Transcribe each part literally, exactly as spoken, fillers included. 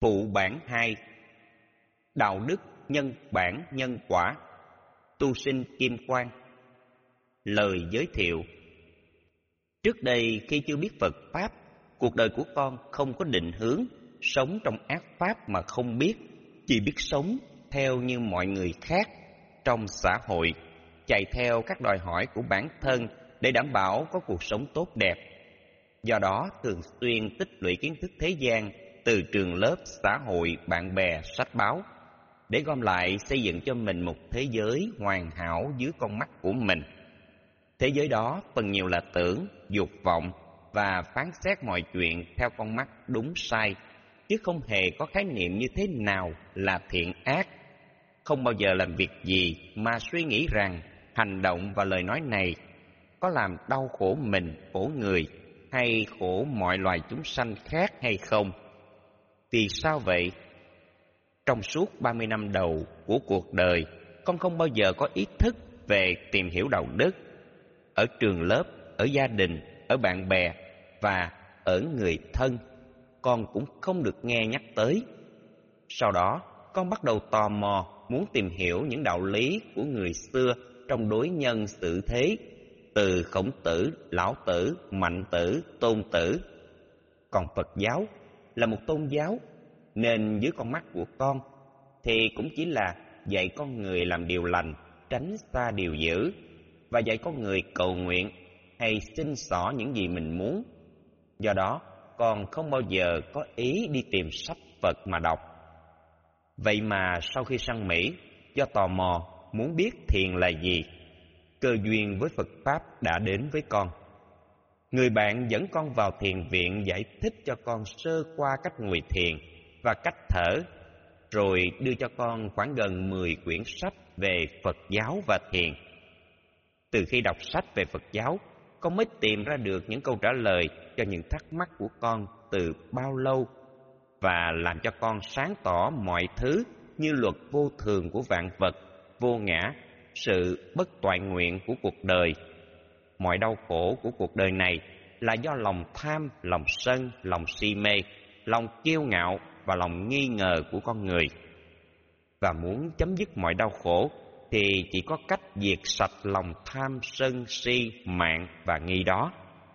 Phụ bản hai. Đạo đức nhân bản nhân quả. Tu sinh Kim Quang. Lời giới thiệu. Trước đây khi chưa biết Phật Pháp, cuộc đời của con không có định hướng, sống trong ác pháp mà không biết, chỉ biết sống theo như mọi người khác trong xã hội, chạy theo các đòi hỏi của bản thân để đảm bảo có cuộc sống tốt đẹp. Do đó thường xuyên tích lũy kiến thức thế gian từ trường lớp, xã hội, bạn bè, sách báo, để gom lại xây dựng cho mình một thế giới hoàn hảo dưới con mắt của mình. Thế giới đó phần nhiều là tưởng, dục vọng và phán xét mọi chuyện theo con mắt đúng sai, chứ không hề có khái niệm như thế nào là thiện ác. Không bao giờ làm việc gì mà suy nghĩ rằng hành động và lời nói này có làm đau khổ mình, khổ người hay khổ mọi loài chúng sanh khác hay không. Vì sao vậy? Trong suốt ba mươi năm đầu của cuộc đời, con không bao giờ có ý thức về tìm hiểu đạo đức. Ở trường lớp, ở gia đình, ở bạn bè và ở người thân, con cũng không được nghe nhắc tới. Sau đó, con bắt đầu tò mò, muốn tìm hiểu những đạo lý của người xưa trong đối nhân xử thế, từ Khổng Tử, Lão Tử, Mạnh Tử, Tôn Tử. Còn Phật giáo là một tôn giáo, nên dưới con mắt của con thì cũng chỉ là dạy con người làm điều lành, tránh xa điều dữ, và dạy con người cầu nguyện hay xin xỏ những gì mình muốn. Do đó, con không bao giờ có ý đi tìm sách Phật mà đọc. Vậy mà sau khi sang Mỹ, do tò mò muốn biết thiền là gì, cơ duyên với Phật Pháp đã đến với con. Người bạn dẫn con vào thiền viện giải thích cho con sơ qua cách ngồi thiền và cách thở, rồi đưa cho con khoảng gần mười quyển sách về Phật giáo và thiền. Từ khi đọc sách về Phật giáo, con mới tìm ra được những câu trả lời cho những thắc mắc của con từ bao lâu, và làm cho con sáng tỏ mọi thứ như luật vô thường của vạn vật, vô ngã, sự bất toại nguyện của cuộc đời. Mọi đau khổ của cuộc đời này là do lòng tham, lòng sân, lòng si mê, lòng kiêu ngạo và lòng nghi ngờ của con người. Và muốn chấm dứt mọi đau khổ thì chỉ có cách diệt sạch lòng tham, sân, si, mạn và nghi đó.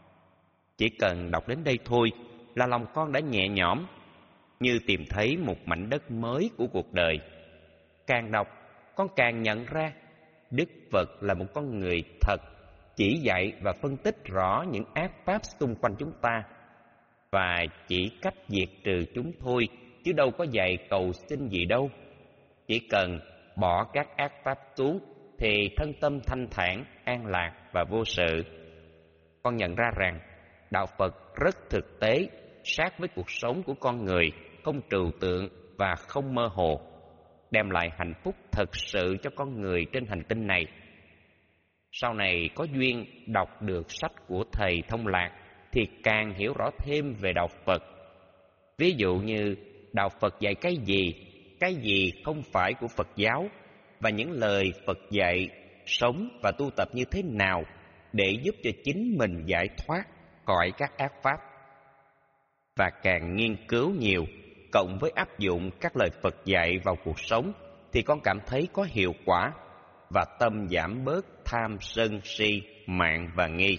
Chỉ cần đọc đến đây thôi là lòng con đã nhẹ nhõm, như tìm thấy một mảnh đất mới của cuộc đời. Càng đọc, con càng nhận ra Đức Phật là một con người thật, chỉ dạy và phân tích rõ những ác pháp xung quanh chúng ta, và chỉ cách diệt trừ chúng thôi, chứ đâu có dạy cầu xin gì đâu. Chỉ cần bỏ các ác pháp xuống thì thân tâm thanh thản, an lạc và vô sự. Con nhận ra rằng đạo Phật rất thực tế, sát với cuộc sống của con người, không trừu tượng và không mơ hồ, đem lại hạnh phúc thật sự cho con người trên hành tinh này. Sau này có duyên đọc được sách của thầy Thông Lạc thì càng hiểu rõ thêm về đạo Phật. Ví dụ như đạo Phật dạy cái gì, cái gì không phải của Phật giáo, và những lời Phật dạy sống và tu tập như thế nào để giúp cho chính mình giải thoát khỏi các ác pháp. Và càng nghiên cứu nhiều, cộng với áp dụng các lời Phật dạy vào cuộc sống, thì con cảm thấy có hiệu quả, và tâm giảm bớt tham, sân, si, mạn và nghi.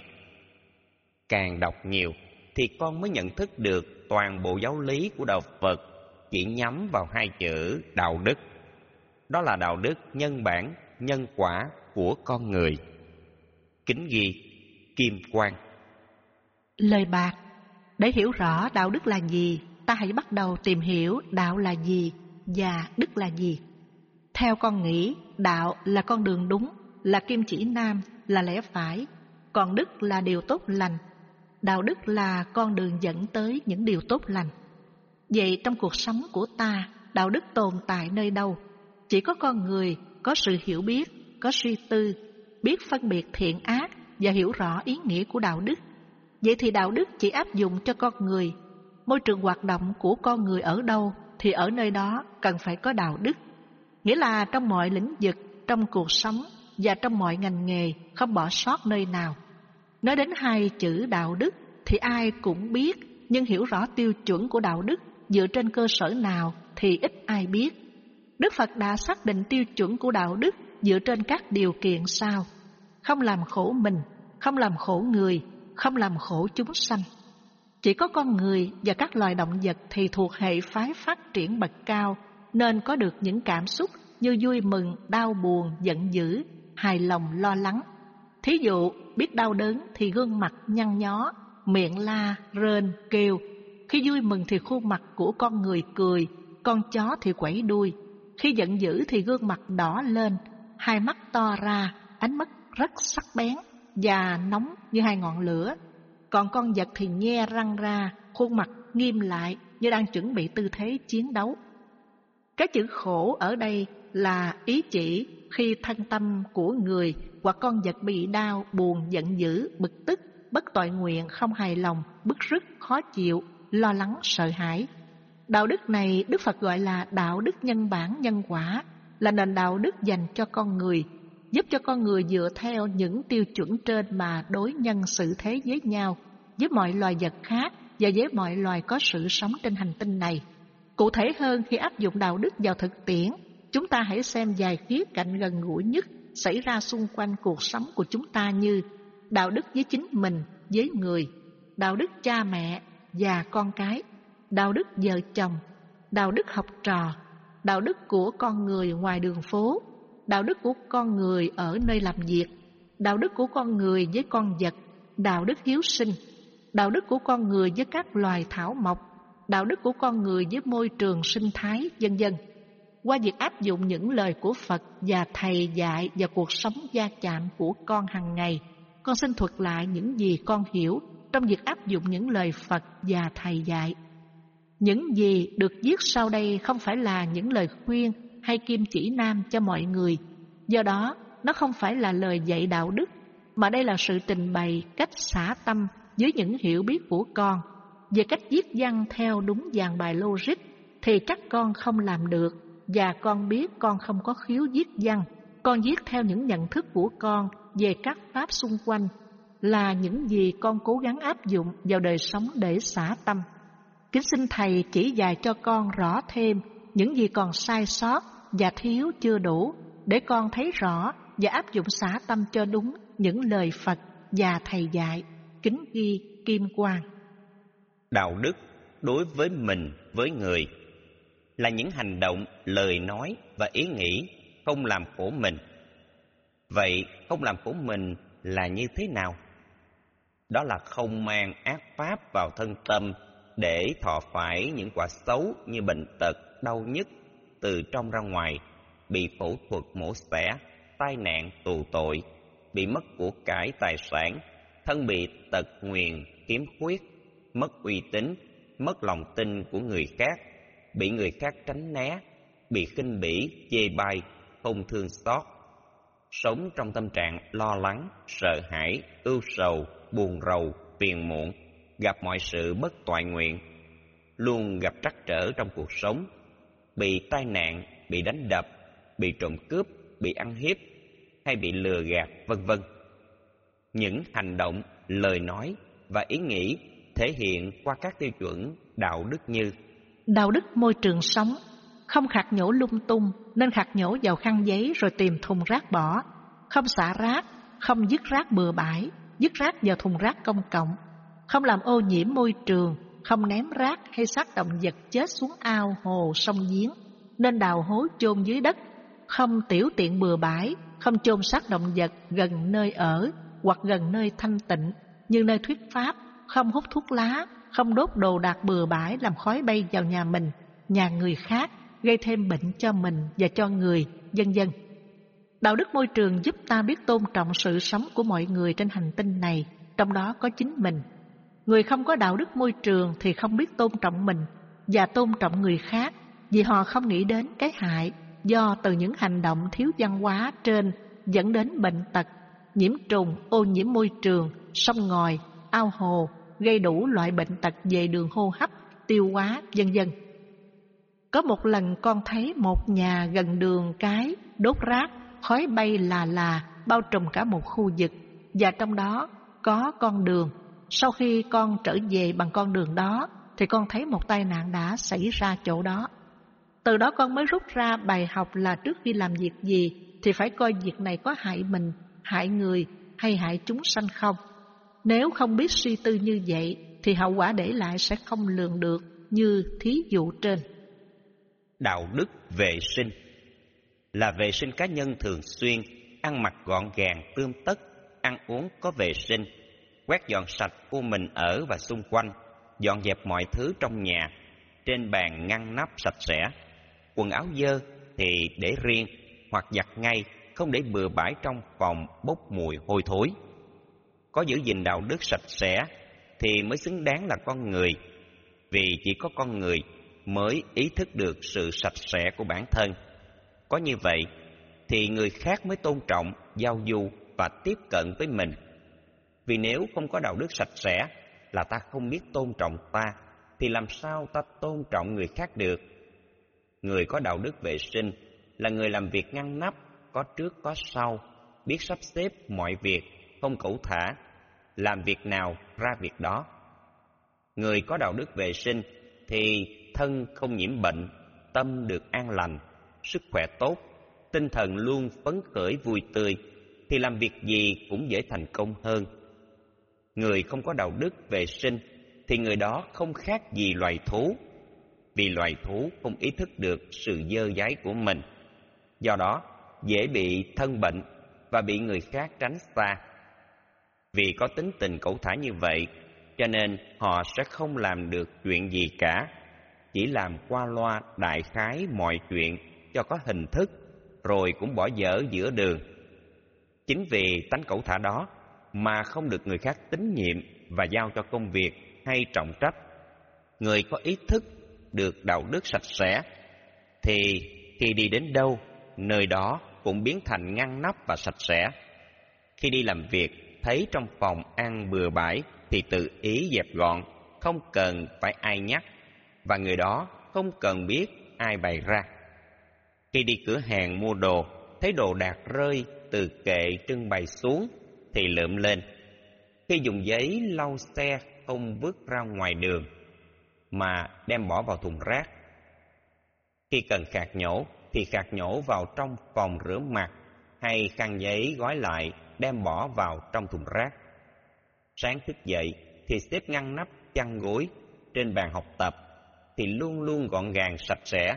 Càng đọc nhiều thì con mới nhận thức được toàn bộ giáo lý của đạo Phật chỉ nhắm vào hai chữ đạo đức. Đó là đạo đức nhân bản, nhân quả của con người. Kính ghi Kim Quang. Lời bạc. Để hiểu rõ đạo đức là gì, ta hãy bắt đầu tìm hiểu đạo là gì và đức là gì. Theo con nghĩ, đạo là con đường đúng, là kim chỉ nam, là lẽ phải, còn đức là điều tốt lành. Đạo đức là con đường dẫn tới những điều tốt lành. Vậy trong cuộc sống của ta, đạo đức tồn tại nơi đâu? Chỉ có con người có sự hiểu biết, có suy tư, biết phân biệt thiện ác và hiểu rõ ý nghĩa của đạo đức. Vậy thì đạo đức chỉ áp dụng cho con người. Môi trường hoạt động của con người ở đâu thì ở nơi đó cần phải có đạo đức. Nghĩa là trong mọi lĩnh vực, trong cuộc sống và trong mọi ngành nghề, không bỏ sót nơi nào. Nói đến hai chữ đạo đức thì ai cũng biết, nhưng hiểu rõ tiêu chuẩn của đạo đức dựa trên cơ sở nào thì ít ai biết. Đức Phật đã xác định tiêu chuẩn của đạo đức dựa trên các điều kiện sau: không làm khổ mình, không làm khổ người, không làm khổ chúng sanh. Chỉ có con người và các loài động vật thì thuộc hệ phái phát triển bậc cao, nên có được những cảm xúc như vui mừng, đau buồn, giận dữ, hài lòng, lo lắng. Thí dụ, biết đau đớn thì gương mặt nhăn nhó, miệng la, rên, kêu. Khi vui mừng thì khuôn mặt của con người cười, con chó thì quẩy đuôi. Khi giận dữ thì gương mặt đỏ lên, hai mắt to ra, ánh mắt rất sắc bén và nóng như hai ngọn lửa. Còn con vật thì nhe răng ra, khuôn mặt nghiêm lại như đang chuẩn bị tư thế chiến đấu. Cái chữ khổ ở đây là ý chỉ khi thân tâm của người hoặc con vật bị đau, buồn, giận dữ, bực tức, bất toại nguyện, không hài lòng, bức rứt, khó chịu, lo lắng, sợ hãi. Đạo đức này Đức Phật gọi là đạo đức nhân bản nhân quả, là nền đạo đức dành cho con người, giúp cho con người dựa theo những tiêu chuẩn trên mà đối nhân xử thế với nhau, với mọi loài vật khác và với mọi loài có sự sống trên hành tinh này. Cụ thể hơn, khi áp dụng đạo đức vào thực tiễn, chúng ta hãy xem vài khía cạnh gần gũi nhất xảy ra xung quanh cuộc sống của chúng ta như đạo đức với chính mình, với người, đạo đức cha mẹ và con cái, đạo đức vợ chồng, đạo đức học trò, đạo đức của con người ngoài đường phố, đạo đức của con người ở nơi làm việc, đạo đức của con người với con vật, đạo đức hiếu sinh, đạo đức của con người với các loài thảo mộc, đạo đức của con người với môi trường sinh thái, vân vân. Qua việc áp dụng những lời của Phật và Thầy dạy vào cuộc sống va chạm của con hàng ngày, con xin thuật lại những gì con hiểu trong việc áp dụng những lời Phật và Thầy dạy. Những gì được viết sau đây không phải là những lời khuyên hay kim chỉ nam cho mọi người. Do đó, nó không phải là lời dạy đạo đức, mà đây là sự trình bày cách xả tâm với những hiểu biết của con. Về cách viết văn theo đúng dàn bài logic thì các con không làm được, và con biết con không có khiếu viết văn. Con viết theo những nhận thức của con về các pháp xung quanh, là những gì con cố gắng áp dụng vào đời sống để xả tâm. Kính xin Thầy chỉ dạy cho con rõ thêm những gì còn sai sót và thiếu chưa đủ, để con thấy rõ và áp dụng xả tâm cho đúng những lời Phật và Thầy dạy. Kính ghi Kim Quang. Đạo đức đối với mình, với người là những hành động, lời nói và ý nghĩ không làm khổ mình. Vậy không làm khổ mình là như thế nào? Đó là không mang ác pháp vào thân tâm để thọ phải những quả xấu như bệnh tật, đau nhức từ trong ra ngoài, bị phẫu thuật mổ xẻ, tai nạn, tù tội, bị mất của cải tài sản, thân bị tật nguyền, khiếm khuyết, mất uy tín, mất lòng tin của người khác, bị người khác tránh né, bị khinh bỉ, chê bai, không thương xót, sống trong tâm trạng lo lắng, sợ hãi, ưu sầu, buồn rầu, phiền muộn, gặp mọi sự bất toại nguyện, luôn gặp trắc trở trong cuộc sống, bị tai nạn, bị đánh đập, bị trộm cướp, bị ăn hiếp hay bị lừa gạt, vân vân. Những hành động, lời nói và ý nghĩ thể hiện qua các tiêu chuẩn đạo đức như: đạo đức môi trường sống, không khạc nhổ lung tung nên khạc nhổ vào khăn giấy rồi tìm thùng rác bỏ, không xả rác, không dứt rác bừa bãi, dứt rác vào thùng rác công cộng, không làm ô nhiễm môi trường, không ném rác hay xác động vật chết xuống ao, hồ, sông giếng nên đào hố chôn dưới đất, không tiểu tiện bừa bãi, không chôn xác động vật gần nơi ở hoặc gần nơi thanh tịnh như nơi thuyết pháp, không hút thuốc lá, không đốt đồ đạc bừa bãi làm khói bay vào nhà mình, nhà người khác, gây thêm bệnh cho mình và cho người, vân vân. Đạo đức môi trường giúp ta biết tôn trọng sự sống của mọi người trên hành tinh này, trong đó có chính mình. Người không có đạo đức môi trường thì không biết tôn trọng mình và tôn trọng người khác, vì họ không nghĩ đến cái hại do từ những hành động thiếu văn hóa trên dẫn đến bệnh tật, nhiễm trùng, ô nhiễm môi trường, sông ngòi, ao hồ, gây đủ loại bệnh tật về đường hô hấp, tiêu hóa, vân vân. Có một lần con thấy một nhà gần đường cái đốt rác, khói bay là là bao trùm cả một khu vực, và trong đó có con đường. Sau khi con trở về bằng con đường đó thì con thấy một tai nạn đã xảy ra chỗ đó. Từ đó con mới rút ra bài học là trước khi làm việc gì thì phải coi việc này có hại mình, hại người hay hại chúng sanh không. Nếu không biết suy tư như vậy thì hậu quả để lại sẽ không lường được như thí dụ trên. Đạo đức vệ sinh là vệ sinh cá nhân thường xuyên, ăn mặc gọn gàng tươm tất, ăn uống có vệ sinh, quét dọn sạch khu mình ở và xung quanh, dọn dẹp mọi thứ trong nhà, trên bàn ngăn nắp sạch sẽ. Quần áo dơ thì để riêng hoặc giặt ngay, không để bừa bãi trong phòng bốc mùi hôi thối. Có giữ gìn đạo đức sạch sẽ thì mới xứng đáng là con người, vì chỉ có con người mới ý thức được sự sạch sẽ của bản thân. Có như vậy thì người khác mới tôn trọng, giao du và tiếp cận với mình. Vì nếu không có đạo đức sạch sẽ là ta không biết tôn trọng ta, thì làm sao ta tôn trọng người khác được? Người có đạo đức vệ sinh là người làm việc ngăn nắp, có trước có sau, biết sắp xếp mọi việc, không cẩu thả, làm việc nào ra việc đó. Người có đạo đức vệ sinh thì thân không nhiễm bệnh, tâm được an lành, sức khỏe tốt, tinh thần luôn phấn khởi vui tươi, thì làm việc gì cũng dễ thành công hơn. Người không có đạo đức vệ sinh thì người đó không khác gì loài thú, vì loài thú không ý thức được sự dơ dáy của mình, do đó dễ bị thân bệnh và bị người khác tránh xa. Vì có tính tình cẩu thả như vậy, cho nên họ sẽ không làm được chuyện gì cả, chỉ làm qua loa đại khái mọi chuyện cho có hình thức, rồi cũng bỏ dở giữa đường. Chính vì tánh cẩu thả đó mà không được người khác tín nhiệm và giao cho công việc hay trọng trách. Người có ý thức được đạo đức sạch sẽ thì khi đi đến đâu, nơi đó cũng biến thành ngăn nắp và sạch sẽ. Khi đi làm việc, thấy trong phòng ăn bừa bãi thì tự ý dẹp gọn, không cần phải ai nhắc, và người đó không cần biết ai bày ra. Khi đi cửa hàng mua đồ, thấy đồ đạc rơi từ kệ trưng bày xuống thì lượm lên. Khi dùng giấy lau xe không vứt ra ngoài đường mà đem bỏ vào thùng rác. Khi cần khạc nhổ thì khạc nhổ vào trong phòng rửa mặt, hay khăn giấy gói lại đem bỏ vào trong thùng rác. Sáng thức dậy thì xếp ngăn nắp chăn gối trên bàn học tập thì luôn luôn gọn gàng sạch sẽ.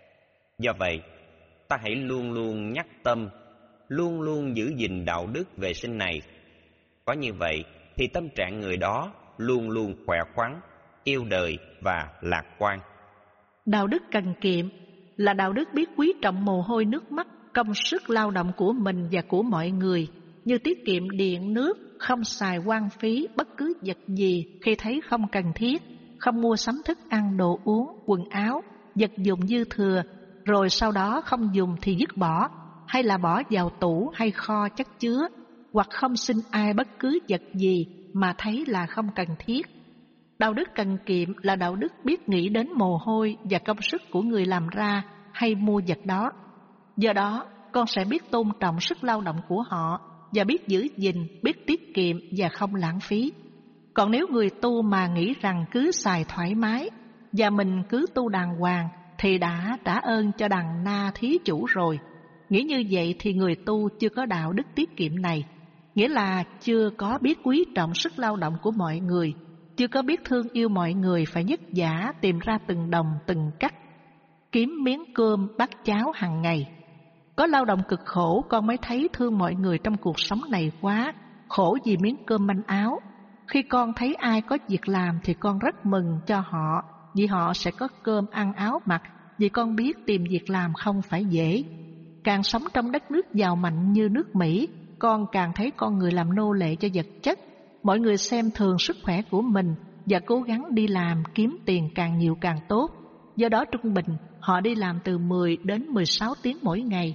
Do vậy, ta hãy luôn luôn nhắc tâm, luôn luôn giữ gìn đạo đức vệ sinh này. Có như vậy thì tâm trạng người đó luôn luôn khỏe khoắn, yêu đời và lạc quan. Đạo đức cần kiệm là đạo đức biết quý trọng mồ hôi nước mắt, công sức lao động của mình và của mọi người, như tiết kiệm điện nước, không xài hoang phí bất cứ vật gì khi thấy không cần thiết, không mua sắm thức ăn, đồ uống, quần áo, vật dụng dư thừa, rồi sau đó không dùng thì dứt bỏ, hay là bỏ vào tủ hay kho chất chứa, hoặc không xin ai bất cứ vật gì mà thấy là không cần thiết. Đạo đức cần kiệm là đạo đức biết nghĩ đến mồ hôi và công sức của người làm ra hay mua vật đó. Do đó, con sẽ biết tôn trọng sức lao động của họ và biết giữ gìn, biết tiết kiệm và không lãng phí. Còn nếu người tu mà nghĩ rằng cứ xài thoải mái và mình cứ tu đàng hoàng thì đã trả ơn cho đằng na thí chủ rồi. Nghĩ như vậy thì người tu chưa có đạo đức tiết kiệm này, nghĩa là chưa có biết quý trọng sức lao động của mọi người, chưa có biết thương yêu mọi người phải vất vả tìm ra từng đồng từng cắt, kiếm miếng cơm bát cháo hàng ngày. Có lao động cực khổ con mới thấy thương mọi người trong cuộc sống này quá, khổ vì miếng cơm manh áo. Khi con thấy ai có việc làm thì con rất mừng cho họ, vì họ sẽ có cơm ăn áo mặc, vì con biết tìm việc làm không phải dễ. Càng sống trong đất nước giàu mạnh như nước Mỹ, con càng thấy con người làm nô lệ cho vật chất. Mọi người xem thường sức khỏe của mình và cố gắng đi làm kiếm tiền càng nhiều càng tốt. Do đó trung bình họ đi làm từ mười đến mười sáu tiếng mỗi ngày,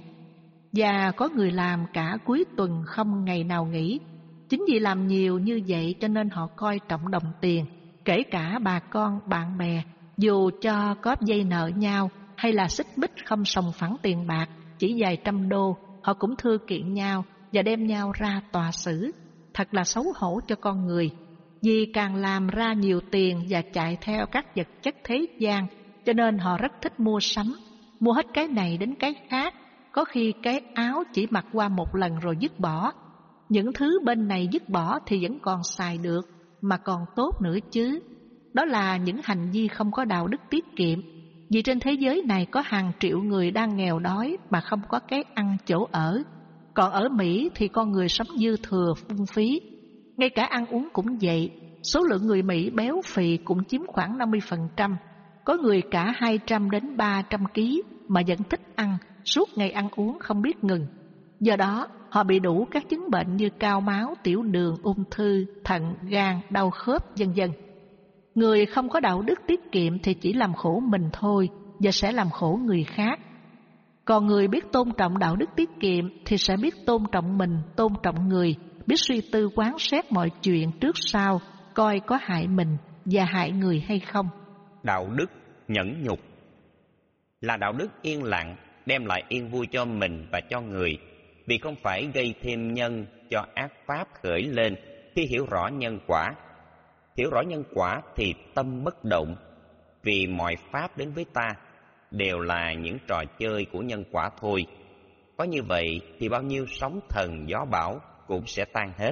và có người làm cả cuối tuần không ngày nào nghỉ. Chính vì làm nhiều như vậy cho nên họ coi trọng đồng tiền, kể cả bà con, bạn bè, dù cho có dây nợ nhau hay là xích mích không sòng phẳng tiền bạc, chỉ vài trăm đô, họ cũng thư kiện nhau và đem nhau ra tòa xử. Thật là xấu hổ cho con người. Vì càng làm ra nhiều tiền và chạy theo các vật chất thế gian, cho nên họ rất thích mua sắm, mua hết cái này đến cái khác. Có khi cái áo chỉ mặc qua một lần rồi dứt bỏ. Những thứ bên này dứt bỏ thì vẫn còn xài được, mà còn tốt nữa chứ. Đó là những hành vi không có đạo đức tiết kiệm. Vì trên thế giới này có hàng triệu người đang nghèo đói mà không có cái ăn chỗ ở. Còn ở Mỹ thì con người sống dư thừa phung phí. Ngay cả ăn uống cũng vậy. Số lượng người Mỹ béo phì cũng chiếm khoảng năm mươi phần trăm. Có người cả hai trăm đến ba trăm ki lô gam mà vẫn thích ăn, suốt ngày ăn uống không biết ngừng. Do đó, họ bị đủ các chứng bệnh như cao máu, tiểu đường, ung thư, thận, gan, đau khớp, vân vân. Người không có đạo đức tiết kiệm thì chỉ làm khổ mình thôi và sẽ làm khổ người khác. Còn người biết tôn trọng đạo đức tiết kiệm thì sẽ biết tôn trọng mình, tôn trọng người, biết suy tư quán xét mọi chuyện trước sau, coi có hại mình và hại người hay không. Đạo đức nhẫn nhục là đạo đức yên lặng, đem lại yên vui cho mình và cho người, vì không phải gây thêm nhân cho ác pháp khởi lên khi hiểu rõ nhân quả. Hiểu rõ nhân quả thì tâm bất động, vì mọi pháp đến với ta đều là những trò chơi của nhân quả thôi. Có như vậy thì bao nhiêu sóng thần gió bão cũng sẽ tan hết.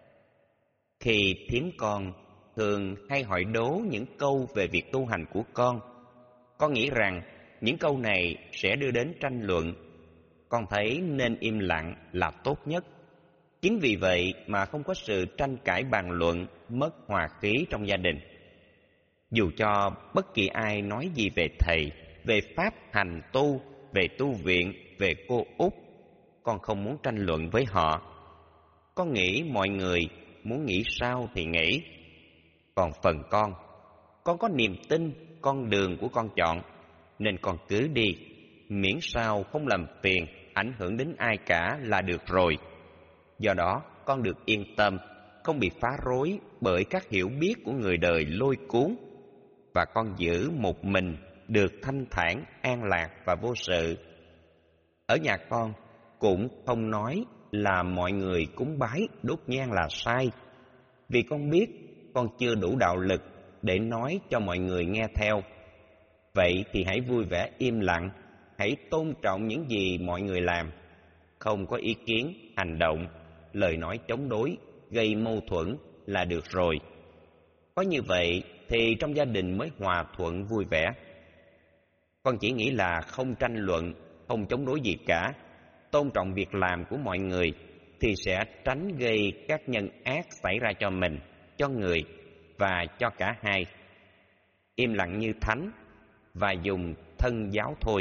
Khi thím con thường hay hỏi đố những câu về việc tu hành của con, con nghĩ rằng những câu này sẽ đưa đến tranh luận. Con thấy nên im lặng là tốt nhất. Chính vì vậy mà không có sự tranh cãi bàn luận, mất hòa khí trong gia đình. Dù cho bất kỳ ai nói gì về thầy, về pháp hành tu, về tu viện, về cô Út, con không muốn tranh luận với họ. Con nghĩ mọi người muốn nghĩ sao thì nghĩ. Còn phần con, con có niềm tin con đường của con chọn, nên con cứ đi, miễn sao không làm phiền, ảnh hưởng đến ai cả là được rồi. Do đó, con được yên tâm, không bị phá rối bởi các hiểu biết của người đời lôi cuốn, và con giữ một mình được thanh thản, an lạc và vô sự. Ở nhà con cũng không nói là mọi người cúng bái đốt nhang là sai, vì con biết con chưa đủ đạo lực để nói cho mọi người nghe theo. Vậy thì hãy vui vẻ im lặng, hãy tôn trọng những gì mọi người làm, không có ý kiến, hành động, lời nói chống đối, gây mâu thuẫn là được rồi. Có như vậy thì trong gia đình mới hòa thuận vui vẻ. Con chỉ nghĩ là không tranh luận, không chống đối gì cả, tôn trọng việc làm của mọi người thì sẽ tránh gây các nhân ác xảy ra cho mình, cho người và cho cả hai. Im lặng như thánh và dùng thân giáo thôi.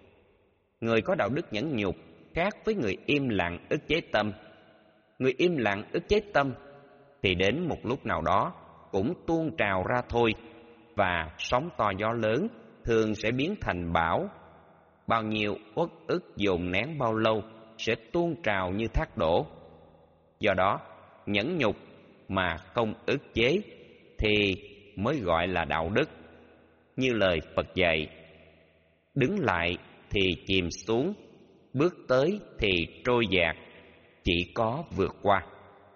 Người có đạo đức nhẫn nhục khác với người im lặng ức chế tâm. Người im lặng ức chế tâm thì đến một lúc nào đó cũng tuôn trào ra thôi, và sóng to gió lớn thường sẽ biến thành bão. Bao nhiêu uất ức dồn nén bao lâu sẽ tuôn trào như thác đổ. Do đó, nhẫn nhục mà không ức chế thì mới gọi là đạo đức. Như lời Phật dạy, đứng lại thì chìm xuống, bước tới thì trôi dạt, chỉ có vượt qua.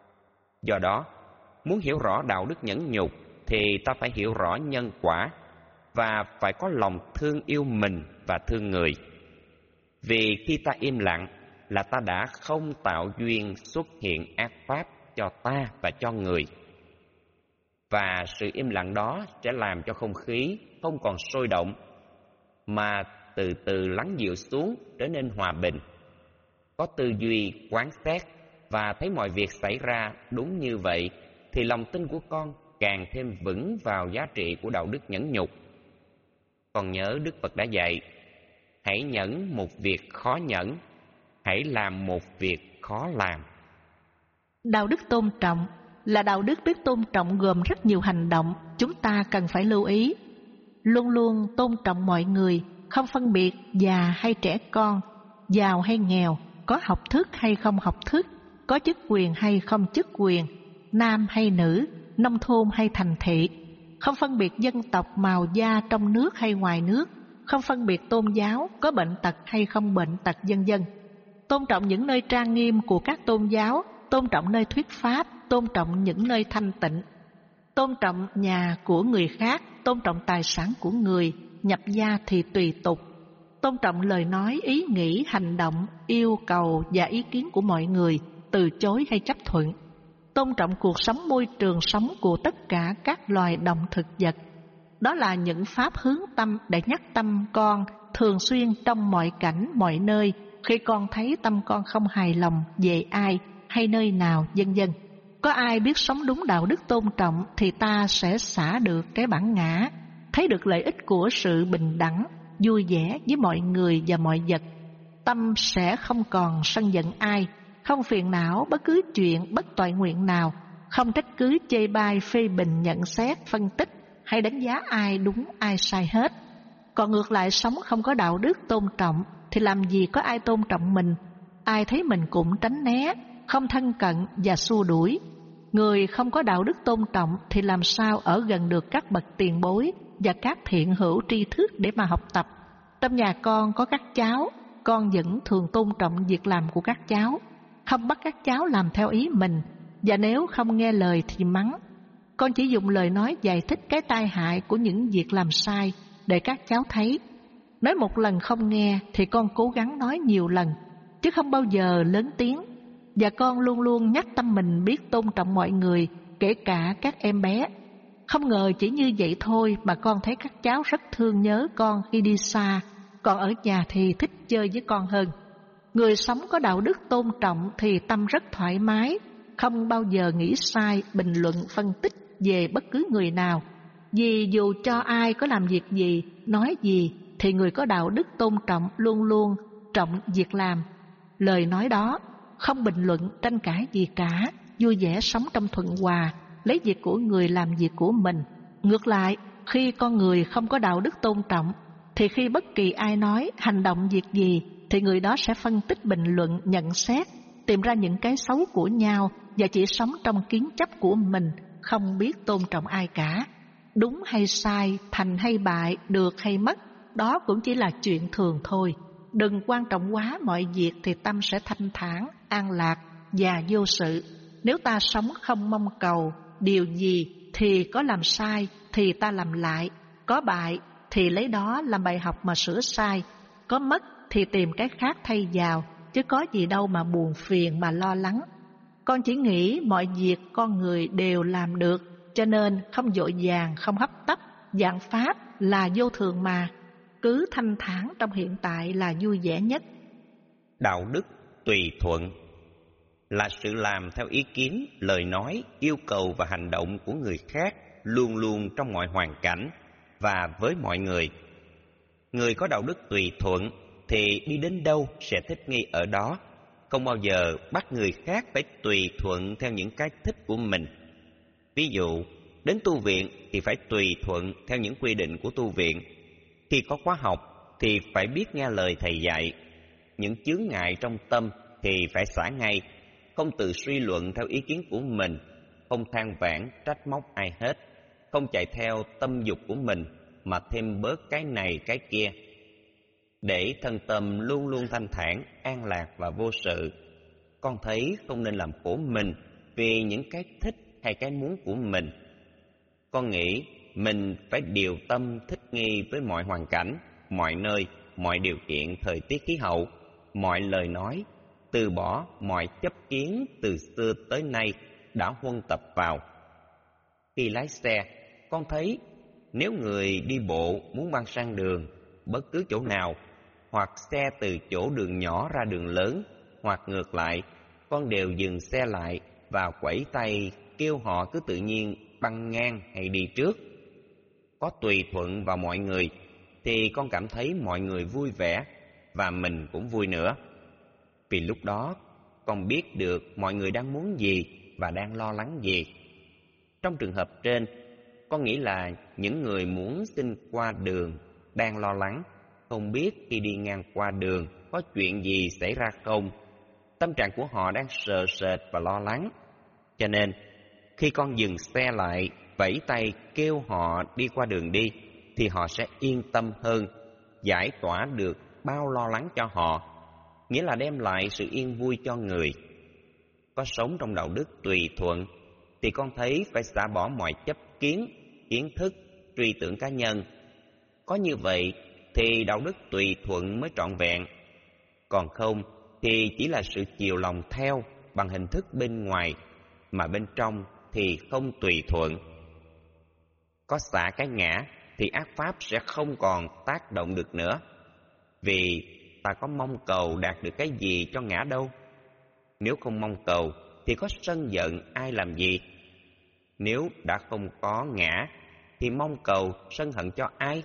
Do đó, muốn hiểu rõ đạo đức nhẫn nhục thì ta phải hiểu rõ nhân quả và phải có lòng thương yêu mình và thương người. Vì khi ta im lặng là ta đã không tạo duyên xuất hiện ác pháp cho ta và cho người. Và sự im lặng đó sẽ làm cho không khí không còn sôi động, mà từ từ lắng dịu xuống, trở nên hòa bình. Có tư duy quán xét và thấy mọi việc xảy ra đúng như vậy thì lòng tin của con càng thêm vững vào giá trị của đạo đức nhẫn nhục. Con nhớ Đức Phật đã dạy, hãy nhẫn một việc khó nhẫn, hãy làm một việc khó làm. Đạo đức tôn trọng là đạo đức biết tôn trọng gồm rất nhiều hành động chúng ta cần phải lưu ý. Luôn luôn tôn trọng mọi người, không phân biệt già hay trẻ con, giàu hay nghèo, có học thức hay không học thức, có chức quyền hay không chức quyền, nam hay nữ, nông thôn hay thành thị, không phân biệt dân tộc, màu da trong nước hay ngoài nước, không phân biệt tôn giáo, có bệnh tật hay không bệnh tật, vân vân. Tôn trọng những nơi trang nghiêm của các tôn giáo, tôn trọng nơi thuyết pháp, tôn trọng những nơi thanh tịnh. tôn trọng nhà của người khác, tôn trọng tài sản của người, nhập gia thì tùy tục, tôn trọng lời nói, ý nghĩ, hành động, yêu cầu và ý kiến của mọi người, từ chối hay chấp thuận, tôn trọng cuộc sống môi trường sống của tất cả các loài động thực vật. Đó là những pháp hướng tâm để nhắc tâm con thường xuyên trong mọi cảnh, mọi nơi, khi con thấy tâm con không hài lòng về ai hay nơi nào, vân vân. Có ai biết sống đúng đạo đức tôn trọng thì ta sẽ xả được cái bản ngã, thấy được lợi ích của sự bình đẳng, vui vẻ với mọi người và mọi vật. Tâm sẽ không còn sân giận ai, không phiền não bất cứ chuyện bất toại nguyện nào, không trách cứ chê bai phê bình nhận xét phân tích hay đánh giá ai đúng ai sai hết. Còn ngược lại, sống không có đạo đức tôn trọng thì làm gì có ai tôn trọng mình, ai thấy mình cũng tránh né, không thân cận và xua đuổi. Người không có đạo đức tôn trọng thì làm sao ở gần được các bậc tiền bối và các thiện hữu tri thức để mà học tập. Trong nhà con có các cháu, con vẫn thường tôn trọng việc làm của các cháu, không bắt các cháu làm theo ý mình, và nếu không nghe lời thì mắng. Con chỉ dùng lời nói giải thích cái tai hại của những việc làm sai để các cháu thấy. Nói một lần không nghe thì con cố gắng nói nhiều lần, chứ không bao giờ lớn tiếng. Và con luôn luôn nhắc tâm mình biết tôn trọng mọi người, kể cả các em bé. Không ngờ chỉ như vậy thôi mà con thấy các cháu rất thương nhớ con khi đi xa, còn ở nhà thì thích chơi với con hơn. Người sống có đạo đức tôn trọng thì tâm rất thoải mái, không bao giờ nghĩ sai, bình luận, phân tích về bất cứ người nào. Vì dù cho ai có làm việc gì, nói gì, thì người có đạo đức tôn trọng luôn luôn trọng việc làm, lời nói đó, không bình luận, tranh cãi gì cả, vui vẻ sống trong thuận hòa, lấy việc của người làm việc của mình. Ngược lại, khi con người không có đạo đức tôn trọng, thì khi bất kỳ ai nói, hành động việc gì, thì người đó sẽ phân tích, bình luận, nhận xét, tìm ra những cái xấu của nhau và chỉ sống trong kiến chấp của mình, không biết tôn trọng ai cả. Đúng hay sai, thành hay bại, được hay mất, đó cũng chỉ là chuyện thường thôi. Đừng quan trọng quá mọi việc thì tâm sẽ thanh thản, an lạc và vô sự. Nếu ta sống không mong cầu điều gì thì có làm sai thì ta làm lại, có bại thì lấy đó làm bài học mà sửa sai, có mất thì tìm cái khác thay vào, chứ có gì đâu mà buồn phiền mà lo lắng. Con chỉ nghĩ mọi việc con người đều làm được, cho nên không vội vàng, không hấp tấp, vạn pháp là vô thường mà. Cứ thanh thản trong hiện tại là vui vẻ nhất. Đạo đức tùy thuận là sự làm theo ý kiến, lời nói, yêu cầu và hành động của người khác luôn luôn trong mọi hoàn cảnh và với mọi người. Người có đạo đức tùy thuận thì đi đến đâu sẽ thích nghi ở đó, không bao giờ bắt người khác phải tùy thuận theo những cái thích của mình. Ví dụ, đến tu viện thì phải tùy thuận theo những quy định của tu viện. Khi có khóa học thì phải biết nghe lời thầy dạy. Những chướng ngại trong tâm thì phải xả ngay, không tự suy luận theo ý kiến của mình, không than vãn trách móc ai hết, không chạy theo tâm dục của mình mà thêm bớt cái này cái kia, để thân tâm luôn luôn thanh thản, an lạc và vô sự. Con thấy không nên làm khổ mình vì những cái thích hay cái muốn của mình. Con nghĩ mình phải điều tâm thích nghi với mọi hoàn cảnh, mọi nơi, mọi điều kiện thời tiết khí hậu, mọi lời nói, từ bỏ mọi chấp kiến từ xưa tới nay đã huân tập vào. Khi lái xe, con thấy nếu người đi bộ muốn băng sang đường, bất cứ chỗ nào, hoặc xe từ chỗ đường nhỏ ra đường lớn, hoặc ngược lại, con đều dừng xe lại và quẩy tay kêu họ cứ tự nhiên băng ngang hay đi trước. Có tùy thuận vào mọi người thì con cảm thấy mọi người vui vẻ và mình cũng vui nữa. Vì lúc đó con biết được mọi người đang muốn gì và đang lo lắng gì. Trong trường hợp trên, con nghĩ là những người muốn xin qua đường đang lo lắng, không biết khi đi ngang qua đường có chuyện gì xảy ra không. Tâm trạng của họ đang sợ sệt và lo lắng. Cho nên, khi con dừng xe lại, vẫy tay kêu họ đi qua đường đi, thì họ sẽ yên tâm hơn, giải tỏa được bao lo lắng cho họ, nghĩa là đem lại sự yên vui cho người. Có sống trong đạo đức tùy thuận, thì con thấy phải xả bỏ mọi chấp kiến, kiến thức, truy tưởng cá nhân. Có như vậy thì đạo đức tùy thuận mới trọn vẹn. Còn không thì chỉ là sự chiều lòng theo bằng hình thức bên ngoài, mà bên trong thì không tùy thuận. Có xả cái ngã thì ác pháp sẽ không còn tác động được nữa. Vì ta có mong cầu đạt được cái gì cho ngã đâu. Nếu không mong cầu thì có sân giận ai làm gì? Nếu đã không có ngã thì mong cầu sân hận cho ai?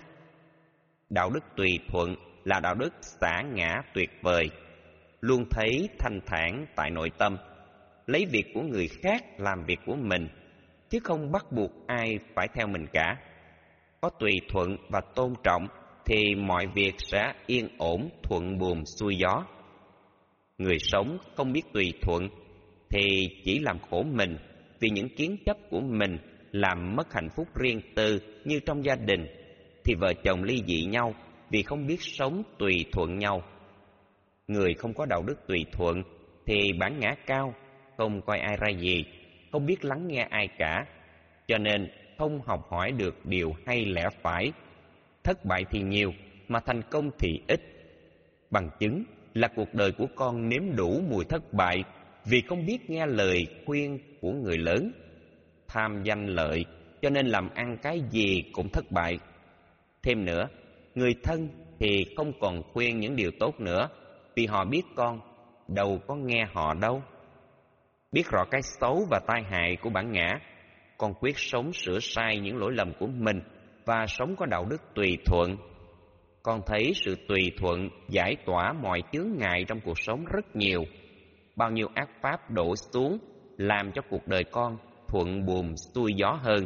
Đạo đức tùy thuận là đạo đức xả ngã tuyệt vời, luôn thấy thanh thản tại nội tâm, lấy việc của người khác làm việc của mình, chứ không bắt buộc ai phải theo mình cả. Có tùy thuận và tôn trọng thì mọi việc sẽ yên ổn, thuận buồm xuôi gió. Người sống không biết tùy thuận thì chỉ làm khổ mình, vì những kiến chấp của mình làm mất hạnh phúc riêng tư. Như trong gia đình thì vợ chồng ly dị nhau vì không biết sống tùy thuận nhau. Người không có đạo đức tùy thuận thì bản ngã cao, không coi ai ra gì, không biết lắng nghe ai cả, cho nên không học hỏi được điều hay lẽ phải. Thất bại thì nhiều mà thành công thì ít. Bằng chứng là cuộc đời của con nếm đủ mùi thất bại vì không biết nghe lời khuyên của người lớn. Tham danh lợi cho nên làm ăn cái gì cũng thất bại. Thêm nữa, người thân thì không còn khuyên những điều tốt nữa, vì họ biết con đâu có nghe họ đâu. Biết rõ cái xấu và tai hại của bản ngã, con quyết sống sửa sai những lỗi lầm của mình và sống có đạo đức tùy thuận. Con thấy sự tùy thuận giải tỏa mọi chướng ngại trong cuộc sống rất nhiều. Bao nhiêu ác pháp đổ xuống làm cho cuộc đời con thuận buồm xuôi gió hơn.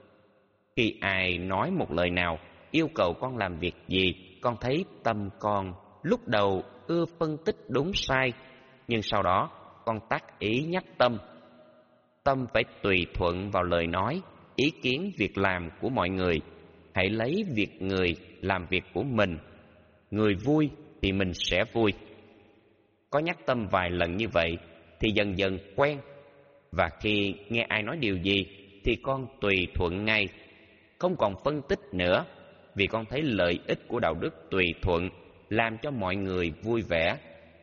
Khi ai nói một lời nào, yêu cầu con làm việc gì, con thấy tâm con lúc đầu ưa phân tích đúng sai, nhưng sau đó con tác ý nhắc tâm. Tâm phải tùy thuận vào lời nói, ý kiến, việc làm của mọi người. Hãy lấy việc người làm việc của mình. Người vui thì mình sẽ vui. Có nhắc tâm vài lần như vậy thì dần dần quen. Và khi nghe ai nói điều gì thì con tùy thuận ngay, không còn phân tích nữa, vì con thấy lợi ích của đạo đức tùy thuận làm cho mọi người vui vẻ,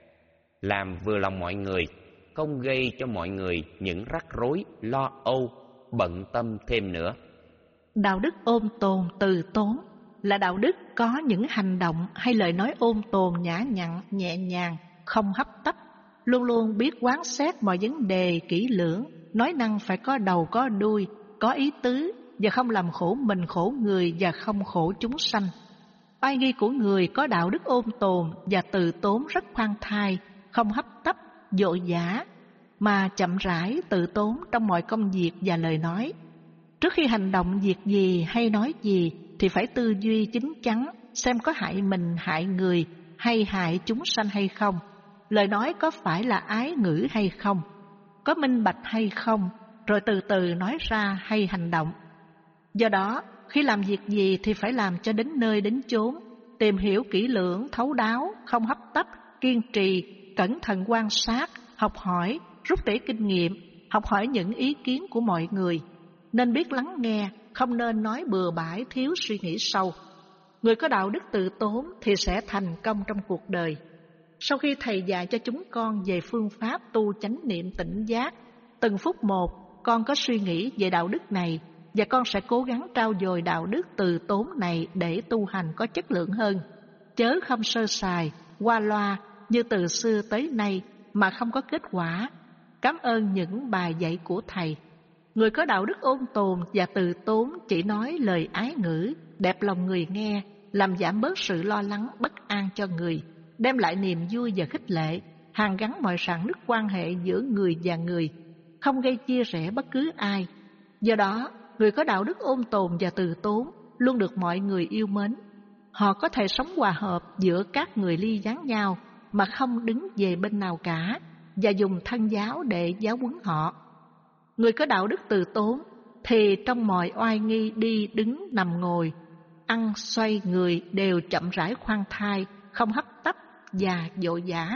làm vừa lòng mọi người, không gây cho mọi người những rắc rối, lo âu, bận tâm thêm nữa. Đạo đức ôn tồn từ tốn là đạo đức có những hành động hay lời nói ôn tồn, nhã nhặn, nhẹ nhàng, không hấp tấp, luôn luôn biết quán xét mọi vấn đề kỹ lưỡng, nói năng phải có đầu có đuôi, có ý tứ, và không làm khổ mình, khổ người và không khổ chúng sanh. Oai nghi của người có đạo đức ôn tồn và từ tốn rất khoan thai, không hấp tấp, vội vã, mà chậm rãi từ tốn trong mọi công việc và lời nói. Trước khi hành động việc gì hay nói gì thì phải tư duy chín chắn, xem có hại mình, hại người hay hại chúng sanh hay không, lời nói có phải là ái ngữ hay không, có minh bạch hay không, rồi từ từ nói ra hay hành động. Do đó, khi làm việc gì thì phải làm cho đến nơi đến chốn, tìm hiểu kỹ lưỡng, thấu đáo, không hấp tấp, kiên trì, cẩn thận quan sát, học hỏi, rút tỉa kinh nghiệm, học hỏi những ý kiến của mọi người. Nên biết lắng nghe, không nên nói bừa bãi, thiếu suy nghĩ sâu. Người có đạo đức tự tốn thì sẽ thành công trong cuộc đời. Sau khi Thầy dạy cho chúng con về phương pháp tu chánh niệm tỉnh giác, từng phút một con có suy nghĩ về đạo đức này, và con sẽ cố gắng trau dồi đạo đức từ tốn này để tu hành có chất lượng hơn, chớ không sơ sài, qua loa như từ xưa tới nay mà không có kết quả. Cảm ơn những bài dạy của Thầy. Người có đạo đức ôn tồn và từ tốn chỉ nói lời ái ngữ, đẹp lòng người nghe, làm giảm bớt sự lo lắng, bất an cho người, đem lại niềm vui và khích lệ, hàn gắn mọi rạn nứt quan hệ giữa người và người, không gây chia rẽ bất cứ ai. Do đó, người có đạo đức ôn tồn và từ tốn luôn được mọi người yêu mến. Họ có thể sống hòa hợp giữa các người ly gián nhau mà không đứng về bên nào cả, và dùng thân giáo để giáo huấn họ. Người có đạo đức từ tốn thì trong mọi oai nghi đi đứng nằm ngồi, ăn xoay người đều chậm rãi khoan thai, không hấp tấp và vội vã.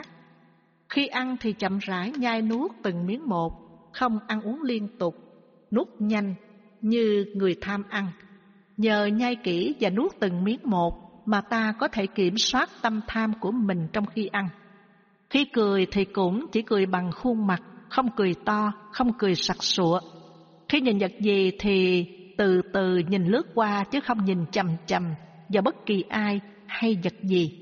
Khi ăn thì chậm rãi nhai nuốt từng miếng một, không ăn uống liên tục, nuốt nhanh, như người tham ăn. Nhờ nhai kỹ và nuốt từng miếng một mà ta có thể kiểm soát tâm tham của mình trong khi ăn. Khi cười thì cũng chỉ cười bằng khuôn mặt, không cười to, không cười sặc sụa. Khi nhìn vật gì thì từ từ nhìn lướt qua chứ không nhìn chằm chằm vào bất kỳ ai hay vật gì.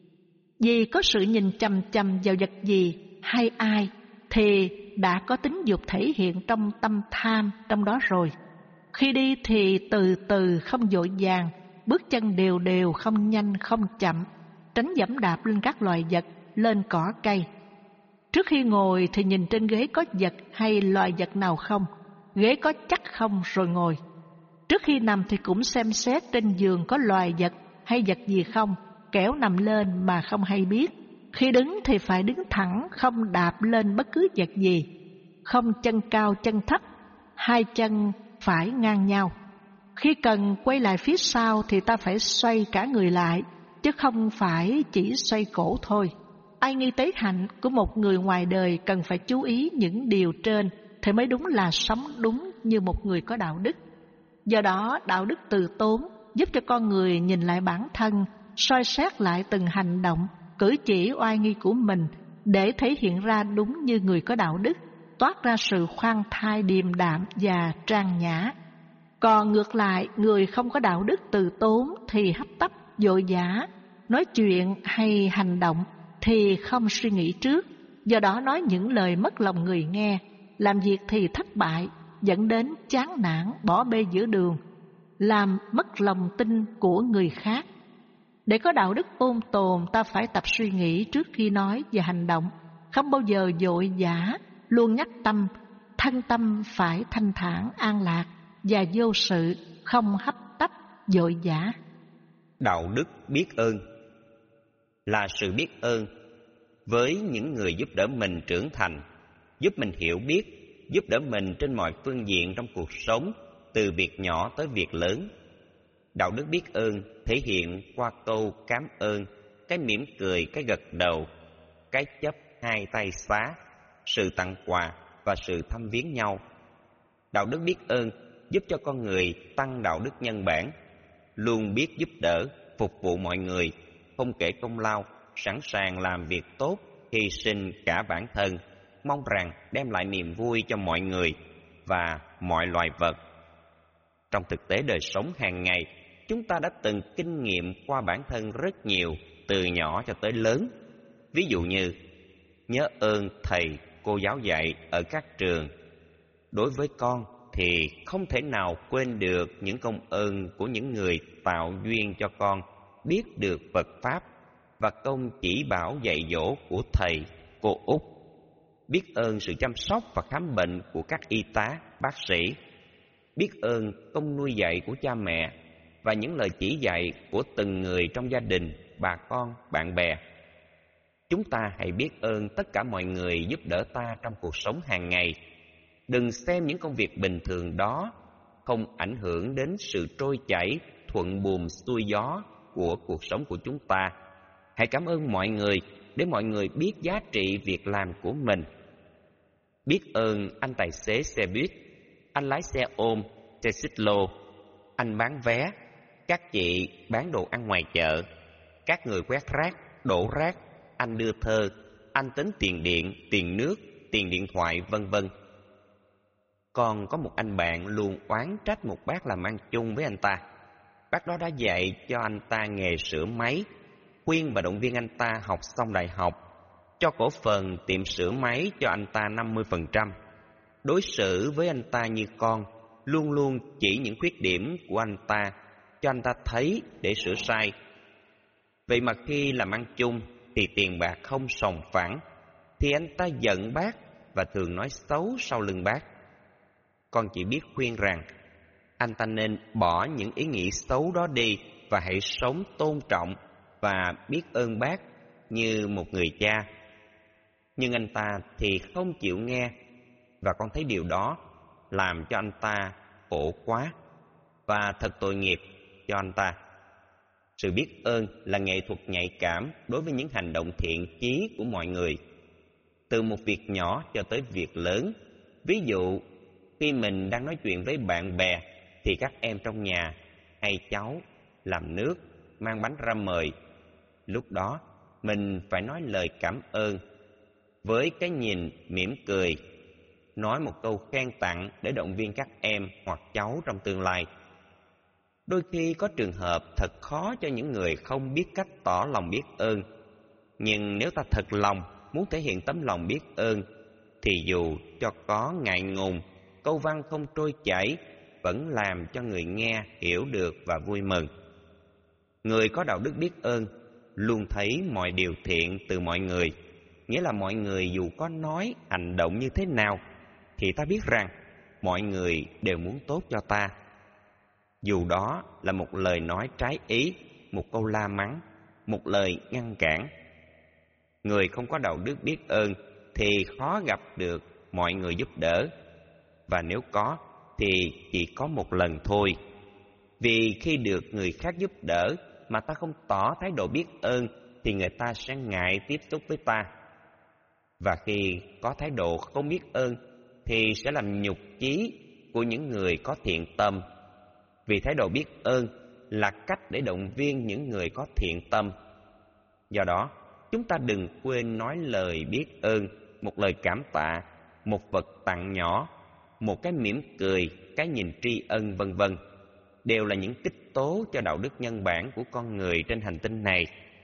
Vì có sự nhìn chằm chằm vào vật gì hay ai thì đã có tính dục thể hiện trong tâm tham trong đó rồi. Khi đi thì từ từ không vội vàng, bước chân đều đều không nhanh không chậm, tránh giẫm đạp lên các loài vật, lên cỏ cây. Trước khi ngồi thì nhìn trên ghế có vật hay loài vật nào không, ghế có chắc không rồi ngồi. Trước khi nằm thì cũng xem xét trên giường có loài vật hay vật gì không, kẻo nằm lên mà không hay biết. Khi đứng thì phải đứng thẳng, không đạp lên bất cứ vật gì, không chân cao chân thấp, hai chân phải ngang nhau. Khi cần quay lại phía sau thì ta phải xoay cả người lại, chứ không phải chỉ xoay cổ thôi. Ai nghi tế hạnh của một người ngoài đời cần phải chú ý những điều trên thì mới đúng là sống đúng như một người có đạo đức. Do đó, đạo đức từ tốn giúp cho con người nhìn lại bản thân, soi xét lại từng hành động, cử chỉ oai nghi của mình để thể hiện ra đúng như người có đạo đức, toát ra sự khoan thai điềm đạm và trang nhã. Còn ngược lại, người không có đạo đức từ tốn thì hấp tấp, vội vã, nói chuyện hay hành động thì không suy nghĩ trước, do đó nói những lời mất lòng người nghe, làm việc thì thất bại, dẫn đến chán nản, bỏ bê giữa đường, làm mất lòng tin của người khác. Để có đạo đức ôn tồn, ta phải tập suy nghĩ trước khi nói và hành động, không bao giờ vội vã, luôn nhắc tâm, thân tâm phải thanh thản, an lạc và vô sự, không hấp tấp, vội vã. Đạo đức biết ơn là sự biết ơn với những người giúp đỡ mình trưởng thành, giúp mình hiểu biết, giúp đỡ mình trên mọi phương diện trong cuộc sống, từ việc nhỏ tới việc lớn. Đạo đức biết ơn thể hiện qua câu cảm ơn, cái mỉm cười, cái gật đầu, cái chấp hai tay xá, sự tặng quà và sự thăm viếng nhau. Đạo đức biết ơn giúp cho con người tăng đạo đức nhân bản, luôn biết giúp đỡ, phục vụ mọi người, không kể công lao, sẵn sàng làm việc tốt, hy sinh cả bản thân, mong rằng đem lại niềm vui cho mọi người và mọi loài vật. Trong thực tế đời sống hàng ngày, chúng ta đã từng kinh nghiệm qua bản thân rất nhiều, từ nhỏ cho tới lớn. Ví dụ như nhớ ơn thầy, cô giáo dạy ở các trường. Đối với con thì không thể nào quên được những công ơn của những người tạo duyên cho con biết được Phật Pháp và công chỉ bảo dạy dỗ của thầy, cô Út. Biết ơn sự chăm sóc và khám bệnh của các y tá, bác sĩ. Biết ơn công nuôi dạy của cha mẹ và những lời chỉ dạy của từng người trong gia đình, bà con, bạn bè. Chúng ta hãy biết ơn tất cả mọi người giúp đỡ ta trong cuộc sống hàng ngày. Đừng xem những công việc bình thường đó không ảnh hưởng đến sự trôi chảy, thuận buồm xuôi gió của cuộc sống của chúng ta. Hãy cảm ơn mọi người để mọi người biết giá trị việc làm của mình. Biết ơn anh tài xế xe buýt, anh lái xe ôm, xe xích lô, anh bán vé, các chị bán đồ ăn ngoài chợ, các người quét rác, đổ rác, anh đưa thơ, anh tính tiền điện, tiền nước, tiền điện thoại, vân vân. Còn có một anh bạn luôn oán trách một bác làm ăn chung với anh ta. Bác đó đã dạy cho anh ta nghề sửa máy, khuyên và động viên anh ta học xong đại học, cho cổ phần tiệm sửa máy cho anh ta năm mươi phần trăm. Đối xử với anh ta như con, luôn luôn chỉ những khuyết điểm của anh ta cho anh ta thấy để sửa sai. Vậy mà khi làm ăn chung thì tiền bạc không sòng phẳng, thì anh ta giận bác và thường nói xấu sau lưng bác. Con chỉ biết khuyên rằng anh ta nên bỏ những ý nghĩ xấu đó đi và hãy sống tôn trọng và biết ơn bác như một người cha. Nhưng anh ta thì không chịu nghe, và con thấy điều đó làm cho anh ta khổ quá và thật tội nghiệp cho anh ta. Sự biết ơn là nghệ thuật nhạy cảm đối với những hành động thiện chí của mọi người, từ một việc nhỏ cho tới việc lớn. Ví dụ Khi mình đang nói chuyện với bạn bè thì các em trong nhà hay cháu làm nước, mang bánh ra mời. Lúc đó mình phải nói lời cảm ơn với cái nhìn mỉm cười, nói một câu khen tặng để động viên các em hoặc cháu trong tương lai. Đôi khi có trường hợp thật khó cho những người không biết cách tỏ lòng biết ơn. Nhưng nếu ta thật lòng muốn thể hiện tấm lòng biết ơn, thì dù cho có ngại ngùng, câu văn không trôi chảy, vẫn làm cho người nghe hiểu được và vui mừng. Người có đạo đức biết ơn luôn thấy mọi điều thiện từ mọi người, nghĩa là mọi người dù có nói, hành động như thế nào, thì ta biết rằng mọi người đều muốn tốt cho ta. Dù đó là một lời nói trái ý, một câu la mắng, một lời ngăn cản. Người không có đạo đức biết ơn thì khó gặp được mọi người giúp đỡ, và nếu có thì chỉ có một lần thôi. Vì khi được người khác giúp đỡ mà ta không tỏ thái độ biết ơn thì người ta sẽ ngại tiếp xúc với ta. Và khi có thái độ không biết ơn thì sẽ làm nhục chí của những người có thiện tâm. Vì thái độ biết ơn là cách để động viên những người có thiện tâm. Do đó, chúng ta đừng quên nói lời biết ơn, một lời cảm tạ, một vật tặng nhỏ, một cái mỉm cười, cái nhìn tri ân vân vân, đều là những tích tố cho đạo đức nhân bản của con người trên hành tinh này.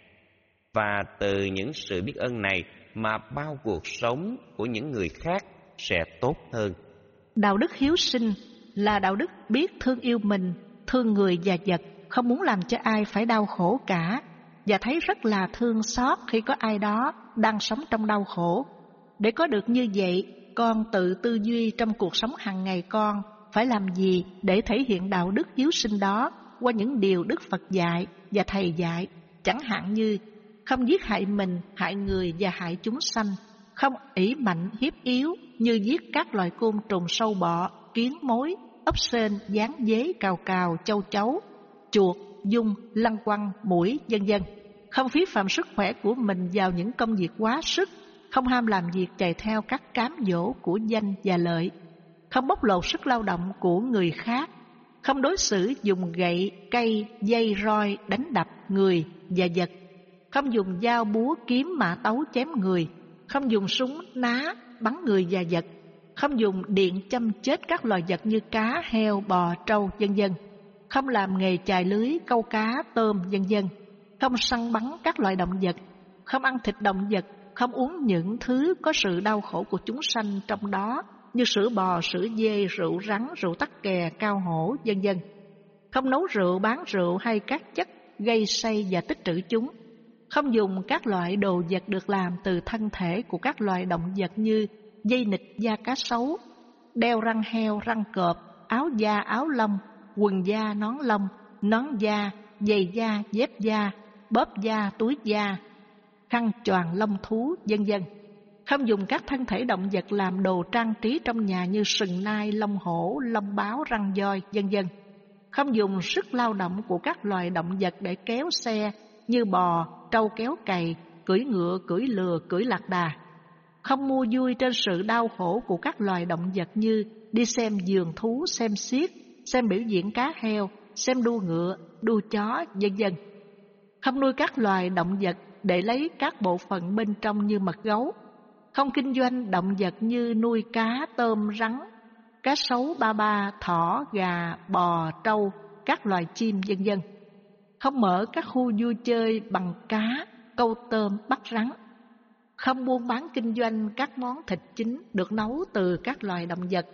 Và từ những sự biết ơn này mà bao cuộc sống của những người khác sẽ tốt hơn. Đạo đức hiếu sinh là đạo đức biết thương yêu mình, thương người và vật, không muốn làm cho ai phải đau khổ cả, và thấy rất là thương xót khi có ai đó đang sống trong đau khổ. Để có được như vậy, con tự tư duy trong cuộc sống hàng ngày con phải làm gì để thể hiện đạo đức hiếu sinh đó qua những điều Đức Phật dạy và Thầy dạy, chẳng hạn như không giết hại mình, hại người và hại chúng sanh, không ỷ mạnh hiếp yếu như giết các loài côn trùng sâu bọ, kiến mối, ốc sên, gián dế, cào cào, châu chấu, chuột, giun, lăng quăng, muỗi, vân vân. Không phí phạm sức khỏe của mình vào những công việc quá sức, không ham làm việc chạy theo các cám dỗ của danh và lợi, không bóc lột sức lao động của người khác, không đối xử dùng gậy, cây, dây, roi đánh đập người và vật, không dùng dao búa kiếm mã tấu chém người, không dùng súng ná bắn người và vật, không dùng điện châm chết các loài vật như cá, heo, bò, trâu, vân vân, không làm nghề chài lưới, câu cá, tôm, vân vân, không săn bắn các loại động vật, không ăn thịt động vật, không uống những thứ có sự đau khổ của chúng sanh trong đó như sữa bò, sữa dê, rượu rắn, rượu tắc kè, cao hổ, vân vân, không nấu rượu, bán rượu hay các chất gây say và tích trữ chúng, không dùng các loại đồ vật được làm từ thân thể của các loài động vật như dây nịch, da cá sấu, đeo răng heo, răng cọp, áo da, áo lông, quần da, nón lông, nón da, giày da, dép da, bóp da, túi da, khăn choàng lông thú, vân vân. Không dùng các thân thể động vật làm đồ trang trí trong nhà như sừng nai, lông hổ, lông báo, răng voi, vân vân. Không dùng sức lao động của các loài động vật để kéo xe như bò, trâu kéo cày, cưỡi ngựa, cưỡi lừa, cưỡi lạc đà. Không mua vui trên sự đau khổ của các loài động vật như đi xem vườn thú, xem xiếc, xem biểu diễn cá heo, xem đua ngựa, đua chó, vân vân. Không nuôi các loài động vật để lấy các bộ phận bên trong như mật gấu. Không kinh doanh động vật như nuôi cá, tôm, rắn, cá sấu, ba ba, thỏ, gà, bò, trâu, các loài chim, vân vân. Không mở các khu vui chơi bằng cá, câu tôm, bắt rắn. Không buôn bán kinh doanh các món thịt chính được nấu từ các loài động vật.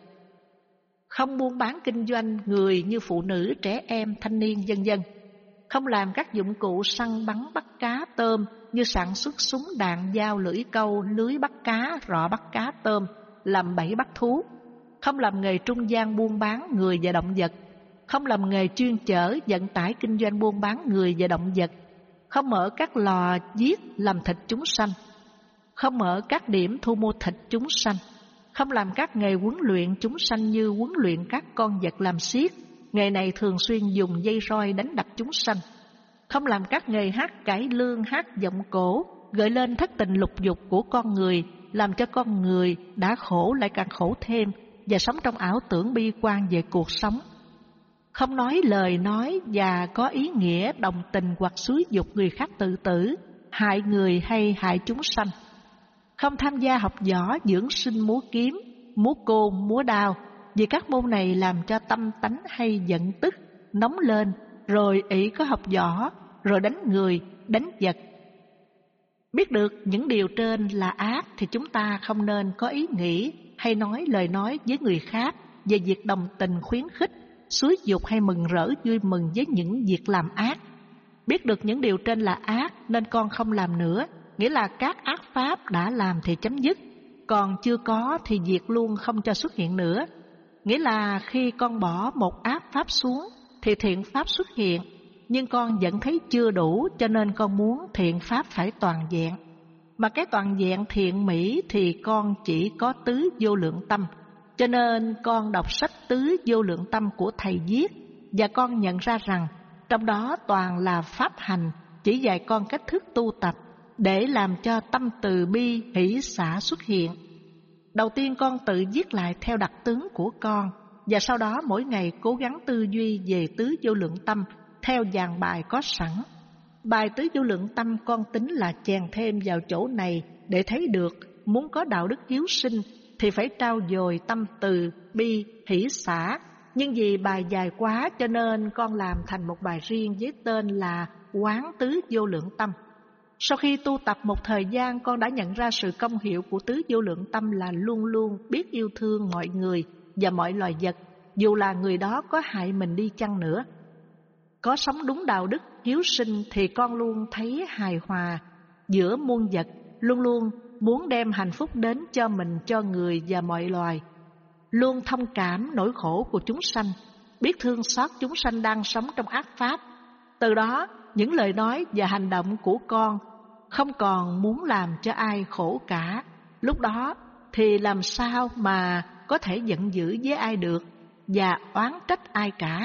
Không buôn bán kinh doanh người như phụ nữ, trẻ em, thanh niên, vân vân. Không làm các dụng cụ săn bắn bắt cá, tôm như sản xuất súng đạn, dao, lưỡi câu, lưới bắt cá, rọ bắt cá, tôm, làm bẫy bắt thú. Không làm nghề trung gian buôn bán người và động vật. Không làm nghề chuyên chở, vận tải, kinh doanh buôn bán người và động vật. Không mở các lò giết làm thịt chúng sanh. Không mở các điểm thu mua thịt chúng sanh. Không làm các nghề huấn luyện chúng sanh như huấn luyện các con vật làm xiếc. Nghề này thường xuyên dùng dây roi đánh đập chúng sanh. Không làm các nghề hát cải lương, hát giọng cổ, gợi lên thất tình lục dục của con người, làm cho con người đã khổ lại càng khổ thêm, và sống trong ảo tưởng bi quan về cuộc sống. Không nói lời nói và có ý nghĩa đồng tình hoặc xúi dục người khác tự tử, hại người hay hại chúng sanh. Không tham gia học võ, dưỡng sinh múa kiếm, múa côn, múa đao, vì các môn này làm cho tâm tánh hay giận tức, nóng lên, rồi ỷ có học võ, rồi đánh người, đánh vật. Biết được những điều trên là ác thì chúng ta không nên có ý nghĩ hay nói lời nói với người khác về việc đồng tình khuyến khích, xúi dục hay mừng rỡ vui mừng với những việc làm ác. Biết được những điều trên là ác nên con không làm nữa, nghĩa là các ác pháp đã làm thì chấm dứt, còn chưa có thì diệt luôn, không cho xuất hiện nữa. Nghĩa là khi con bỏ một ác pháp xuống thì thiện pháp xuất hiện, nhưng con vẫn thấy chưa đủ, cho nên con muốn thiện pháp phải toàn vẹn. Mà cái toàn vẹn thiện mỹ thì con chỉ có tứ vô lượng tâm, cho nên con đọc sách tứ vô lượng tâm của thầy viết, và con nhận ra rằng trong đó toàn là pháp hành, chỉ dạy con cách thức tu tập để làm cho tâm từ bi hỷ xả xuất hiện. Đầu tiên con tự viết lại theo đặc tướng của con, và sau đó mỗi ngày cố gắng tư duy về tứ vô lượng tâm theo dàn bài có sẵn. Bài tứ vô lượng tâm con tính là chèn thêm vào chỗ này để thấy được muốn có đạo đức hiếu sinh thì phải trau dồi tâm từ bi hỷ xả. Nhưng vì bài dài quá cho nên con làm thành một bài riêng với tên là Quán tứ vô lượng tâm. Sau khi tu tập một thời gian, con đã nhận ra sự công hiệu của tứ vô lượng tâm là luôn luôn biết yêu thương mọi người và mọi loài vật, dù là người đó có hại mình đi chăng nữa. Có sống đúng đạo đức hiếu sinh thì con luôn thấy hài hòa giữa muôn vật, luôn luôn muốn đem hạnh phúc đến cho mình, cho người và mọi loài, luôn thông cảm nỗi khổ của chúng sanh, biết thương xót chúng sanh đang sống trong ác pháp. Từ đó, những lời nói và hành động của con không còn muốn làm cho ai khổ cả. Lúc đó thì làm sao mà có thể giận dữ với ai được và oán trách ai cả.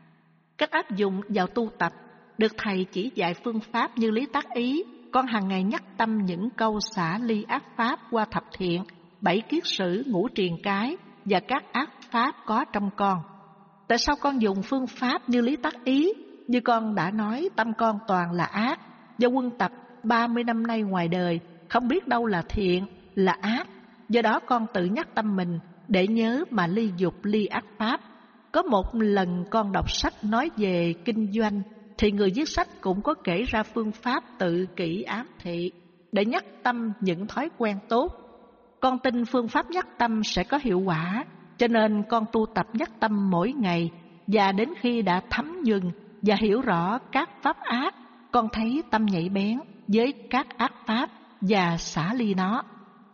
Cách áp dụng vào tu tập được thầy chỉ dạy phương pháp như lý tác ý. Con hàng ngày nhắc tâm những câu xả ly ác pháp qua thập thiện, bảy kiết sử, ngũ triền cái và các ác pháp có trong con. Tại sao con dùng phương pháp như lý tác ý? Như con đã nói, tâm con toàn là ác. Do quân tập ba mươi năm nay ngoài đời, không biết đâu là thiện, là ác. Do đó con tự nhắc tâm mình để nhớ mà ly dục ly ác pháp. Có một lần con đọc sách nói về kinh doanh, thì người viết sách cũng có kể ra phương pháp tự kỷ ám thị để nhắc tâm những thói quen tốt. Con tin phương pháp nhắc tâm sẽ có hiệu quả, cho nên con tu tập nhắc tâm mỗi ngày, và đến khi đã thấm nhuần và hiểu rõ các pháp ác, con thấy tâm nhạy bén với các ác pháp và xả ly nó.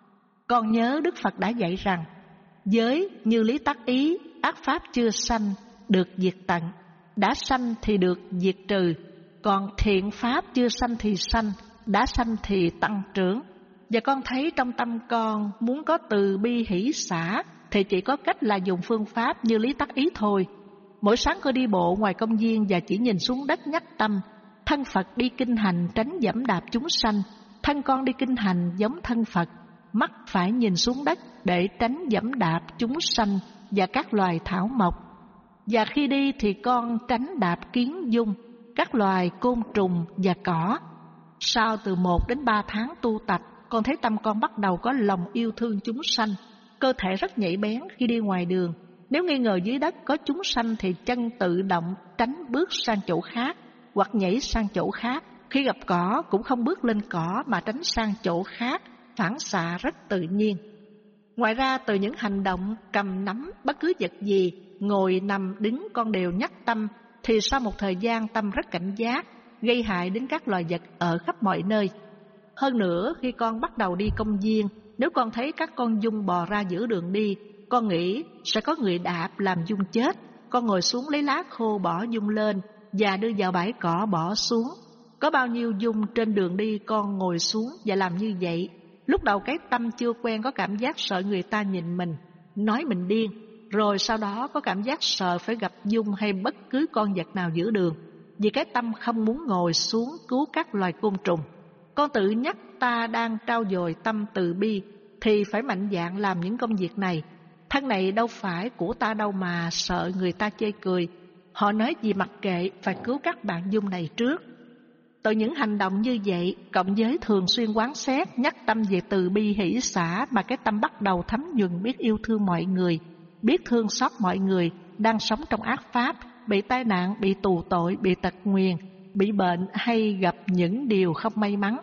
Con nhớ Đức Phật đã dạy rằng, giới như lý tác ý, ác pháp chưa sanh được diệt tận, đã sanh thì được diệt trừ, còn thiện pháp chưa sanh thì sanh, đã sanh thì tăng trưởng. Và con thấy trong tâm con muốn có từ bi hỷ xả thì chỉ có cách là dùng phương pháp như lý tác ý thôi. Mỗi sáng con đi bộ ngoài công viên và chỉ nhìn xuống đất nhắc tâm, thân Phật đi kinh hành tránh giẫm đạp chúng sanh, thân con đi kinh hành giống thân Phật, mắt phải nhìn xuống đất để tránh giẫm đạp chúng sanh và các loài thảo mộc. Và khi đi thì con tránh đạp kiến dung, các loài côn trùng và cỏ. Sau từ một đến ba tháng tu tập, con thấy tâm con bắt đầu có lòng yêu thương chúng sanh. Cơ thể rất nhạy bén khi đi ngoài đường. Nếu nghi ngờ dưới đất có chúng sanh thì chân tự động tránh bước sang chỗ khác hoặc nhảy sang chỗ khác. Khi gặp cỏ cũng không bước lên cỏ mà tránh sang chỗ khác, phản xạ rất tự nhiên. Ngoài ra từ những hành động cầm nắm bất cứ vật gì, ngồi nằm đứng con đều nhắc tâm, thì sau một thời gian tâm rất cảnh giác, gây hại đến các loài vật ở khắp mọi nơi. Hơn nữa khi con bắt đầu đi công viên, nếu con thấy các con giun bò ra giữa đường đi, con nghĩ sẽ có người đạp làm giun chết. Con ngồi xuống lấy lá khô bỏ giun lên và đưa vào bãi cỏ bỏ xuống. Có bao nhiêu giun trên đường đi con ngồi xuống và làm như vậy. Lúc đầu cái tâm chưa quen có cảm giác sợ người ta nhìn mình, nói mình điên. Rồi sau đó có cảm giác sợ phải gặp giun hay bất cứ con vật nào giữa đường, vì cái tâm không muốn ngồi xuống cứu các loài côn trùng. Con tự nhắc ta đang trau dồi tâm từ bi thì phải mạnh dạn làm những công việc này. thân này đâu phải của ta đâu mà sợ người ta chê cười. Họ nói gì mặc kệ, phải cứu các bạn dung này trước. Từ những hành động như vậy, cộng với thường xuyên quán xét, nhắc tâm về từ bi hỷ xả, mà cái tâm bắt đầu thấm nhuần biết yêu thương mọi người, biết thương xót mọi người đang sống trong ác pháp, bị tai nạn, bị tù tội, bị tật nguyền, bị bệnh hay gặp những điều không may mắn.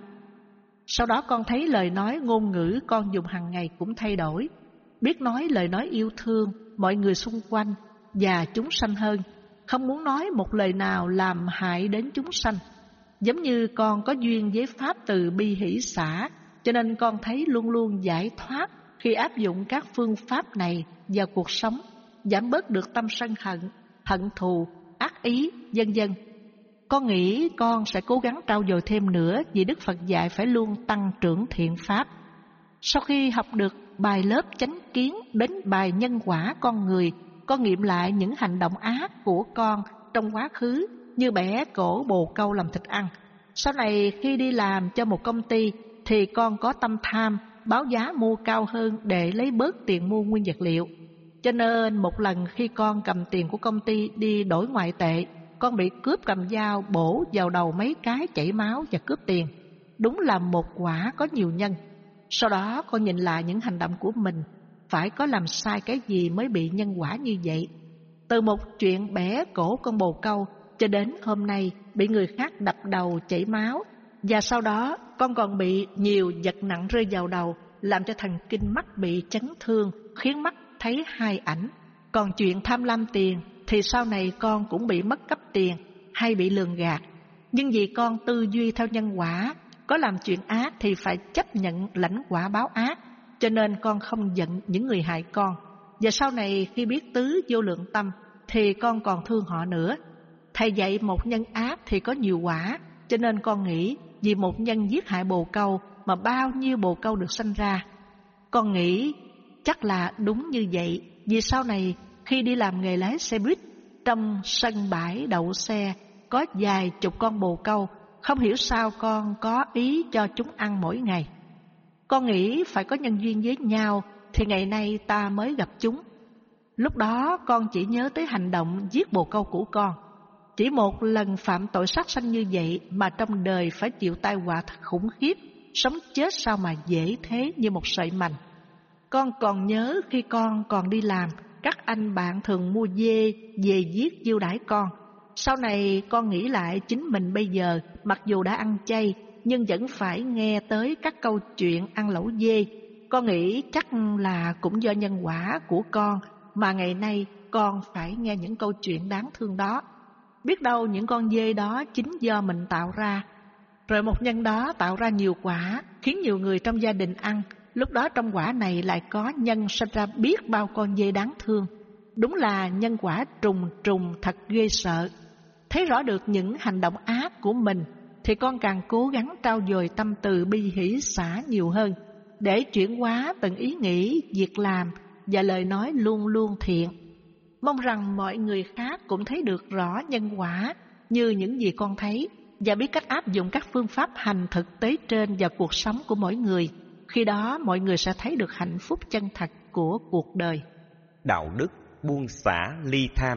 Sau đó con thấy lời nói ngôn ngữ con dùng hàng ngày cũng thay đổi, biết nói lời nói yêu thương mọi người xung quanh và chúng sanh hơn, không muốn nói một lời nào làm hại đến chúng sanh. Giống như con có duyên với pháp từ bi hỷ xả, cho nên con thấy luôn luôn giải thoát khi áp dụng các phương pháp này vào cuộc sống, giảm bớt được tâm sân hận, hận thù, ác ý, vân vân. Con nghĩ con sẽ cố gắng trau dồi thêm nữa, vì Đức Phật dạy phải luôn tăng trưởng thiện pháp. Sau khi học được bài lớp chánh kiến đến bài nhân quả con người, con nghiệm lại những hành động ác của con trong quá khứ, như bẻ cổ bồ câu làm thịt ăn. Sau này khi đi làm cho một công ty thì con có tâm tham, báo giá mua cao hơn để lấy bớt tiền mua nguyên vật liệu. Cho nên một lần khi con cầm tiền của công ty đi đổi ngoại tệ, con bị cướp cầm dao bổ vào đầu mấy cái chảy máu và cướp tiền. Đúng là một quả có nhiều nhân. Sau đó con nhìn lại những hành động của mình, phải có làm sai cái gì mới bị nhân quả như vậy. Từ một chuyện bẻ cổ con bồ câu cho đến hôm nay bị người khác đập đầu chảy máu, và sau đó con còn bị nhiều vật nặng rơi vào đầu, làm cho thần kinh mắt bị chấn thương, khiến mắt thấy hai ảnh. Còn chuyện tham lam tiền thì sau này con cũng bị mất cắp tiền hay bị lường gạt. Nhưng vì con tư duy theo nhân quả, có làm chuyện ác thì phải chấp nhận lãnh quả báo ác, cho nên con không giận những người hại con. Và sau này khi biết tứ vô lượng tâm thì con còn thương họ nữa. Thầy dạy một nhân ác thì có nhiều quả, cho nên con nghĩ vì một nhân giết hại bồ câu mà bao nhiêu bồ câu được sanh ra. Con nghĩ chắc là đúng như vậy, vì sau này khi đi làm nghề lái xe buýt, trong sân bãi đậu xe có vài chục con bồ câu, không hiểu sao con có ý cho chúng ăn mỗi ngày. Con nghĩ phải có nhân duyên với nhau thì ngày nay ta mới gặp chúng. Lúc đó con chỉ nhớ tới hành động giết bồ câu của con. Chỉ một lần phạm tội sát sanh như vậy mà trong đời phải chịu tai họa thật khủng khiếp, sống chết sao mà dễ thế như một sợi mành. Con còn nhớ khi con còn đi làm, các anh bạn thường mua dê về giết chiêu đãi con. Sau này con nghĩ lại chính mình bây giờ, mặc dù đã ăn chay nhưng vẫn phải nghe tới các câu chuyện ăn lẩu dê. Con nghĩ chắc là cũng do nhân quả của con mà ngày nay con phải nghe những câu chuyện đáng thương đó. Biết đâu những con dê đó chính do mình tạo ra. Rồi một nhân đó tạo ra nhiều quả, khiến nhiều người trong gia đình ăn. Lúc đó trong quả này lại có nhân sinh ra biết bao con dê đáng thương. Đúng là nhân quả trùng trùng thật ghê sợ. Thấy rõ được những hành động ác của mình thì con càng cố gắng trau dồi tâm từ bi hỷ xả nhiều hơn, để chuyển hóa từng ý nghĩ, việc làm và lời nói luôn luôn thiện. Mong rằng mọi người khác cũng thấy được rõ nhân quả như những gì con thấy, và biết cách áp dụng các phương pháp hành thực tế trên vào cuộc sống của mỗi người. Khi đó mọi người sẽ thấy được hạnh phúc chân thật của cuộc đời. Đạo đức buông xả ly tham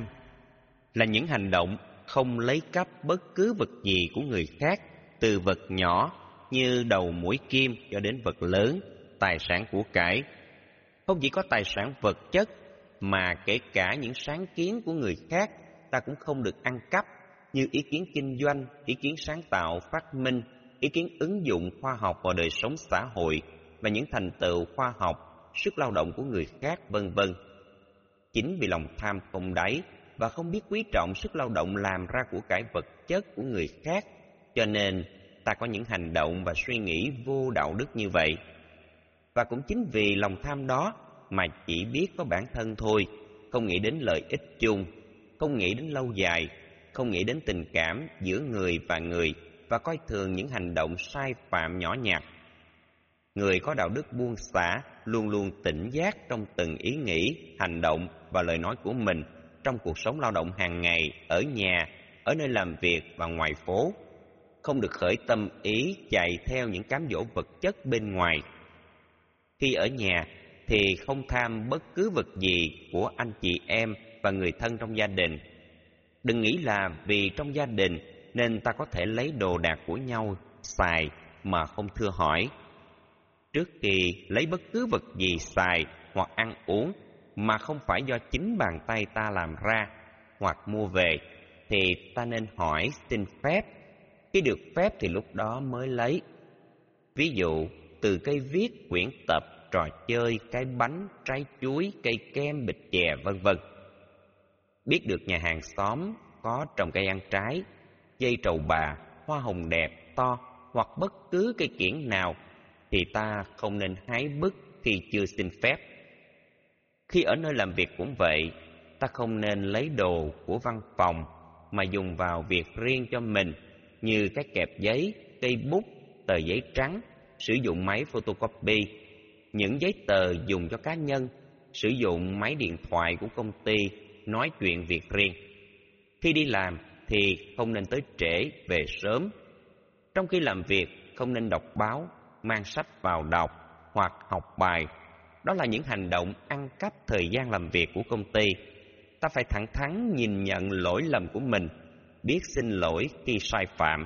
là những hành động không lấy cắp bất cứ vật gì của người khác, từ vật nhỏ như đầu mũi kim cho đến vật lớn, tài sản của cải. Không chỉ có tài sản vật chất mà kể cả những sáng kiến của người khác ta cũng không được ăn cắp, như ý kiến kinh doanh, ý kiến sáng tạo, phát minh, ý kiến ứng dụng khoa học vào đời sống xã hội và những thành tựu khoa học, sức lao động của người khác, vân vân. Chính vì lòng tham không đáy và không biết quý trọng sức lao động làm ra của cải vật chất của người khác, cho nên ta có những hành động và suy nghĩ vô đạo đức như vậy. Và cũng chính vì lòng tham đó mà chỉ biết có bản thân thôi, không nghĩ đến lợi ích chung, không nghĩ đến lâu dài, không nghĩ đến tình cảm giữa người và người, và coi thường những hành động sai phạm nhỏ nhặt. Người có đạo đức buông xả luôn luôn tỉnh giác trong từng ý nghĩ, hành động và lời nói của mình trong cuộc sống lao động hàng ngày, ở nhà, ở nơi làm việc và ngoài phố. Không được khởi tâm ý chạy theo những cám dỗ vật chất bên ngoài. Khi ở nhà, thì không tham bất cứ vật gì của anh chị em và người thân trong gia đình. Đừng nghĩ là vì trong gia đình nên ta có thể lấy đồ đạc của nhau xài mà không thưa hỏi. Trước khi lấy bất cứ vật gì xài hoặc ăn uống mà không phải do chính bàn tay ta làm ra hoặc mua về, thì ta nên hỏi xin phép. Khi được phép thì lúc đó mới lấy. Ví dụ, từ cây viết, quyển tập, trò chơi, cái bánh, trái chuối, cây kem, bịch chè, vân vân. Biết được nhà hàng xóm có trồng cây ăn trái, dây trầu bà, hoa hồng đẹp, to hoặc bất cứ cây kiểng nào, thì ta không nên hái bứt khi chưa xin phép. Khi ở nơi làm việc cũng vậy, ta không nên lấy đồ của văn phòng mà dùng vào việc riêng cho mình, như các kẹp giấy, cây bút, tờ giấy trắng, sử dụng máy photocopy, những giấy tờ dùng cho cá nhân, sử dụng máy điện thoại của công ty, nói chuyện việc riêng. Khi đi làm thì không nên tới trễ, về sớm. Trong khi làm việc không nên đọc báo, mang sách vào đọc hoặc học bài. Đó là những hành động ăn cắp thời gian làm việc của công ty. Ta phải thẳng thắn nhìn nhận lỗi lầm của mình, biết xin lỗi khi sai phạm.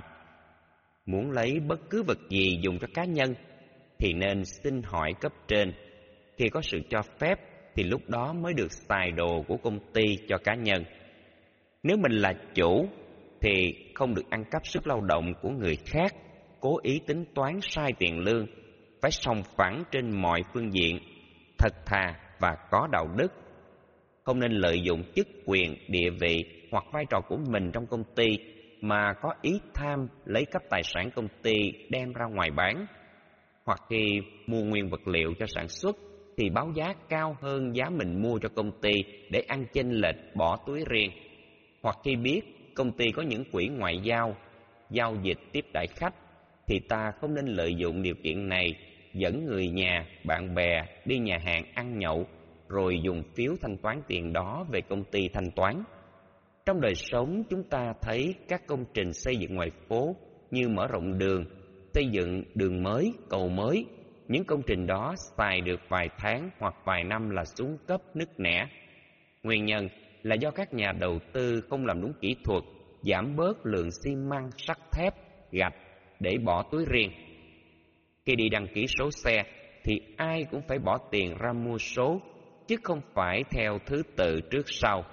Muốn lấy bất cứ vật gì dùng cho cá nhân thì nên xin hỏi cấp trên. Khi có sự cho phép thì lúc đó mới được xài đồ của công ty cho cá nhân. Nếu mình là chủ thì không được ăn cắp sức lao động của người khác, cố ý tính toán sai tiền lương, phải sòng phẳng trên mọi phương diện, thật thà và có đạo đức. Không nên lợi dụng chức quyền, địa vị hoặc vai trò của mình trong công ty mà có ý tham lấy cắp tài sản công ty đem ra ngoài bán. Hoặc khi mua nguyên vật liệu cho sản xuất thì báo giá cao hơn giá mình mua cho công ty để ăn chênh lệch bỏ túi riêng. Hoặc khi biết công ty có những quỹ ngoại giao, giao dịch tiếp đãi khách, thì ta không nên lợi dụng điều kiện này dẫn người nhà, bạn bè đi nhà hàng ăn nhậu, rồi dùng phiếu thanh toán tiền đó về công ty thanh toán. Trong đời sống chúng ta thấy các công trình xây dựng ngoài phố như mở rộng đường, xây dựng đường mới, cầu mới. Những công trình đó xài được vài tháng hoặc vài năm là xuống cấp nứt nẻ. Nguyên nhân là do các nhà đầu tư không làm đúng kỹ thuật, giảm bớt lượng xi măng, sắt thép, gạch để bỏ túi riêng. Khi đi đăng ký số xe thì ai cũng phải bỏ tiền ra mua số, chứ không phải theo thứ tự trước sau.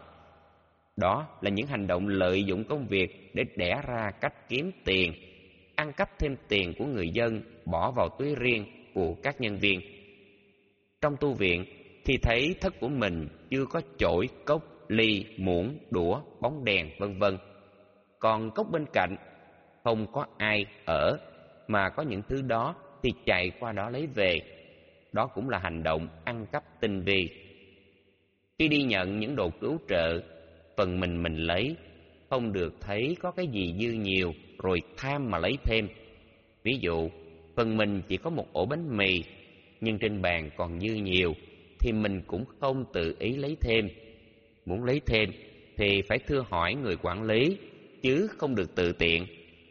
Đó là những hành động lợi dụng công việc để đẻ ra cách kiếm tiền, ăn cắp thêm tiền của người dân bỏ vào túi riêng của các nhân viên. Trong tu viện thì thấy thất của mình chưa có chổi, cốc, ly, muỗng, đũa, bóng đèn, vân vân. Còn cốc bên cạnh không có ai ở mà có những thứ đó thì chạy qua đó lấy về. Đó cũng là hành động ăn cắp tinh vi. Khi đi nhận những đồ cứu trợ, phần mình mình lấy, không được thấy có cái gì dư nhiều rồi tham mà lấy thêm. Ví dụ, phần mình chỉ có một ổ bánh mì, nhưng trên bàn còn dư nhiều, thì mình cũng không tự ý lấy thêm. Muốn lấy thêm thì phải thưa hỏi người quản lý, chứ không được tự tiện.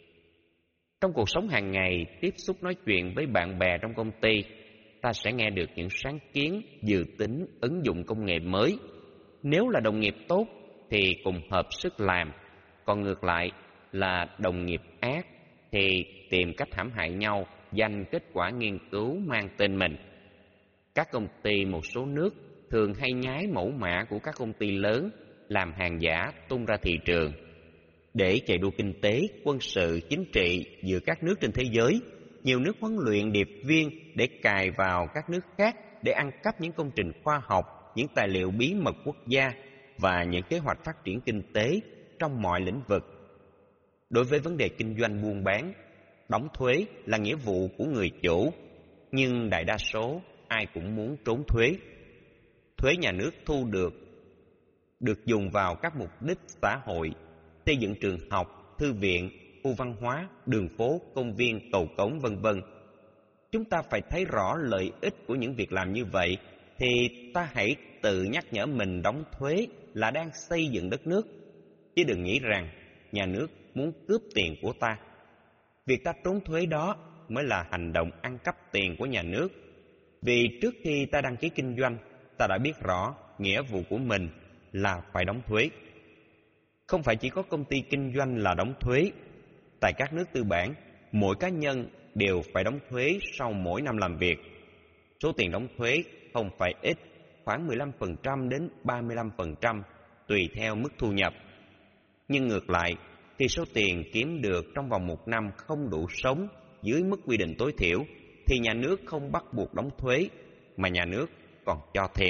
Trong cuộc sống hàng ngày, tiếp xúc nói chuyện với bạn bè trong công ty, ta sẽ nghe được những sáng kiến, dự tính, ứng dụng công nghệ mới. Nếu là đồng nghiệp tốt thì cùng hợp sức làm, còn ngược lại là đồng nghiệp ác thì tìm cách hãm hại nhau, giành kết quả nghiên cứu mang tên mình. Các công ty một số nước thường hay nhái mẫu mã của các công ty lớn, làm hàng giả tung ra thị trường. Để chạy đua kinh tế, quân sự, chính trị giữa các nước trên thế giới, nhiều nước huấn luyện điệp viên để cài vào các nước khác để ăn cắp những công trình khoa học, những tài liệu bí mật quốc gia và những kế hoạch phát triển kinh tế trong mọi lĩnh vực. Đối với vấn đề kinh doanh buôn bán, đóng thuế là nghĩa vụ của người chủ, nhưng đại đa số ai cũng muốn trốn thuế. Thuế nhà nước thu được được dùng vào các mục đích xã hội, xây dựng trường học, thư viện, khu văn hóa, đường phố, công viên, cầu cống, vân vân. Chúng ta phải thấy rõ lợi ích của những việc làm như vậy, thì ta hãy tự nhắc nhở mình đóng thuế là đang xây dựng đất nước, chứ đừng nghĩ rằng nhà nước muốn cướp tiền của ta. Việc ta trốn thuế đó mới là hành động ăn cắp tiền của nhà nước. Vì trước khi ta đăng ký kinh doanh, ta đã biết rõ nghĩa vụ của mình là phải đóng thuế. Không phải chỉ có công ty kinh doanh là đóng thuế. Tại các nước tư bản, mỗi cá nhân đều phải đóng thuế sau mỗi năm làm việc. Số tiền đóng thuế không phải ít, khoảng mười lăm phần trăm đến ba mươi lăm phần trăm tùy theo mức thu nhập. Nhưng ngược lại, khi số tiền kiếm được trong vòng một năm không đủ sống dưới mức quy định tối thiểu, thì nhà nước không bắt buộc đóng thuế, mà nhà nước còn cho thêm.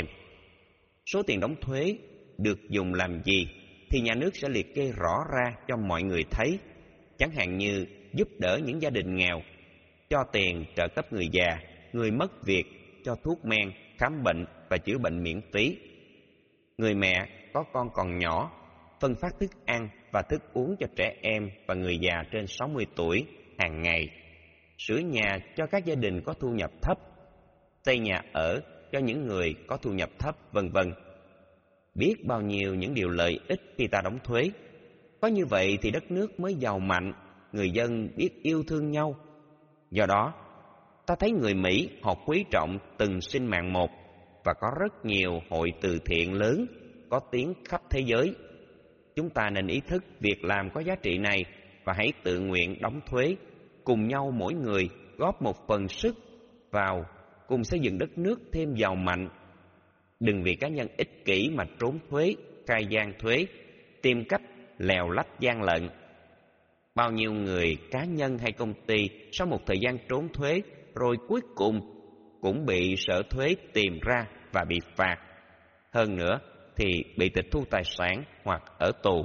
Số tiền đóng thuế được dùng làm gì thì nhà nước sẽ liệt kê rõ ra cho mọi người thấy, chẳng hạn như giúp đỡ những gia đình nghèo, cho tiền trợ cấp người già, người mất việc, cho thuốc men, khám bệnh và chữa bệnh miễn phí. Người mẹ có con còn nhỏ, phân phát thức ăn và thức uống cho trẻ em và người già trên sáu mươi tuổi hàng ngày, sửa nhà cho các gia đình có thu nhập thấp, xây nhà ở cho những người có thu nhập thấp, vân vân. Biết bao nhiêu những điều lợi ích khi ta đóng thuế. Có như vậy thì đất nước mới giàu mạnh, người dân biết yêu thương nhau. Do đó, ta thấy người Mỹ họ quý trọng từng sinh mạng một, và có rất nhiều hội từ thiện lớn có tiếng khắp thế giới. Chúng ta nên ý thức việc làm có giá trị này và hãy tự nguyện đóng thuế, cùng nhau mỗi người góp một phần sức vào cùng xây dựng đất nước thêm giàu mạnh. Đừng vì cá nhân ích kỷ mà trốn thuế, khai gian thuế, tìm cách lèo lách gian lận. Bao nhiêu người, cá nhân hay công ty sau một thời gian trốn thuế rồi cuối cùng cũng bị sở thuế tìm ra và bị phạt. Hơn nữa thì bị tịch thu tài sản hoặc ở tù.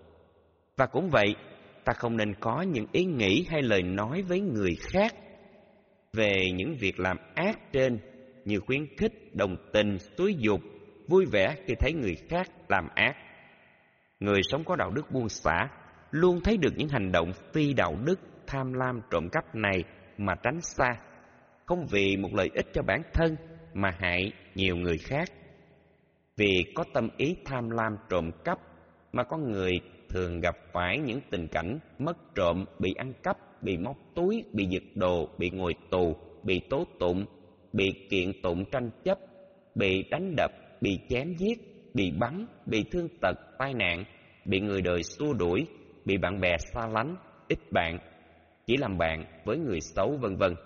Và cũng vậy, ta không nên có những ý nghĩ hay lời nói với người khác về những việc làm ác trên, như khuyến khích, đồng tình, xúi giục, vui vẻ khi thấy người khác làm ác. Người sống có đạo đức buông xả luôn thấy được những hành động phi đạo đức, tham lam, trộm cắp này mà tránh xa, không vì một lợi ích cho bản thân mà hại nhiều người khác. Vì có tâm ý tham lam trộm cắp mà con người thường gặp phải những tình cảnh mất trộm, bị ăn cắp, bị móc túi, bị giật đồ, bị ngồi tù, bị tố tụng, bị kiện tụng tranh chấp, bị đánh đập, bị chém giết, bị bắn, bị thương tật, tai nạn, bị người đời xua đuổi, bị bạn bè xa lánh, ít bạn, chỉ làm bạn với người xấu, vân vân.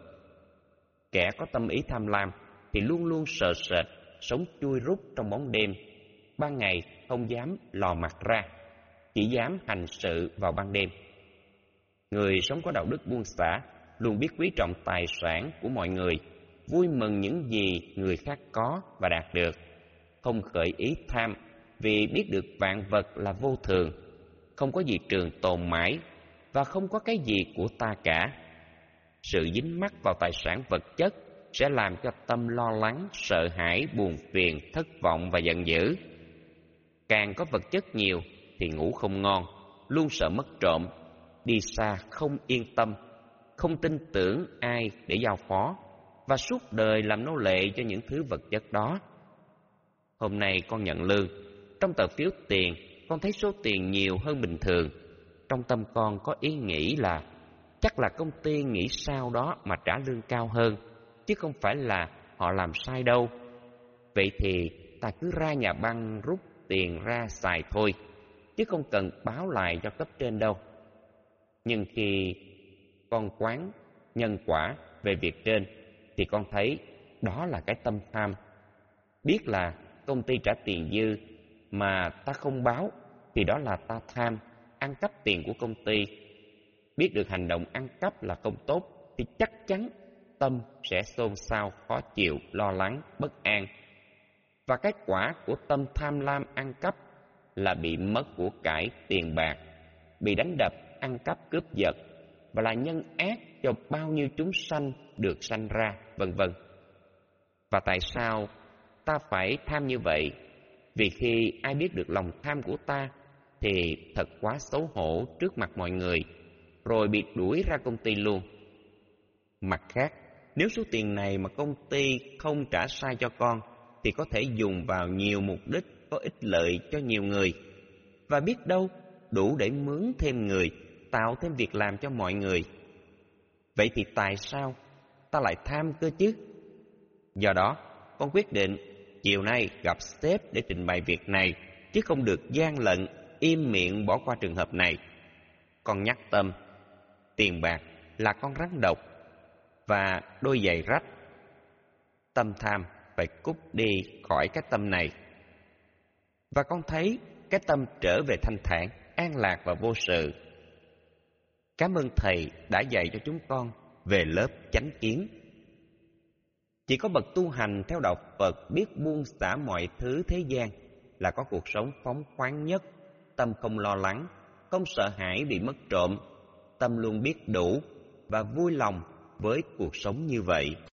Kẻ có tâm ý tham lam thì luôn luôn sợ sệt, sống chui rút trong bóng đêm, ban ngày không dám lò mặt ra, chỉ dám hành sự vào ban đêm. Người sống có đạo đức buông xả luôn biết quý trọng tài sản của mọi người, vui mừng những gì người khác có và đạt được, không khởi ý tham vì biết được vạn vật là vô thường, không có gì trường tồn mãi và không có cái gì của ta cả. Sự dính mắc vào tài sản vật chất sẽ làm cho tâm lo lắng, sợ hãi, buồn phiền, thất vọng và giận dữ. Càng có vật chất nhiều thì ngủ không ngon, luôn sợ mất trộm, đi xa không yên tâm, không tin tưởng ai để giao phó, và suốt đời làm nô lệ cho những thứ vật chất đó. Hôm nay con nhận lương, trong tờ phiếu tiền con thấy số tiền nhiều hơn bình thường. Trong tâm con có ý nghĩ là chắc là công ty nghĩ sao đó mà trả lương cao hơn, chứ không phải là họ làm sai đâu. Vậy thì ta cứ ra nhà băng rút tiền ra xài thôi, chứ không cần báo lại cho cấp trên đâu. Nhưng khi con quán nhân quả về việc trên thì con thấy đó là cái tâm tham. Biết là công ty trả tiền dư mà ta không báo thì đó là ta tham, ăn cắp tiền của công ty. Biết được hành động ăn cắp là không tốt thì chắc chắn tâm sẽ xôn xao, khó chịu, lo lắng, bất an. Và cái quả của tâm tham lam ăn cắp là bị mất của cải, tiền bạc, bị đánh đập, ăn cắp, cướp giật, và là nhân ác cho bao nhiêu chúng sanh được sanh ra, vân vân. Và tại sao ta phải tham như vậy? Vì khi ai biết được lòng tham của ta thì thật quá xấu hổ trước mặt mọi người, rồi bị đuổi ra công ty luôn. Mặt khác, nếu số tiền này mà công ty không trả sai cho con thì có thể dùng vào nhiều mục đích có ích lợi cho nhiều người, và biết đâu đủ để mướn thêm người, tạo thêm việc làm cho mọi người. Vậy thì tại sao ta lại tham cơ chứ? Do đó, con quyết định chiều nay gặp sếp để trình bày việc này, chứ không được gian lận, im miệng bỏ qua trường hợp này. Con nhắc Tâm, tiền bạc là con rắn độc và đôi giày rách. Tâm tham phải cút đi khỏi cái tâm này. Và con thấy cái tâm trở về thanh thản, an lạc và vô sự. Cảm ơn Thầy đã dạy cho chúng con về lớp chánh kiến. Chỉ có bậc tu hành theo đạo Phật biết buông xả mọi thứ thế gian là có cuộc sống phóng khoáng nhất, tâm không lo lắng, không sợ hãi bị mất trộm, tâm luôn biết đủ và vui lòng với cuộc sống như vậy.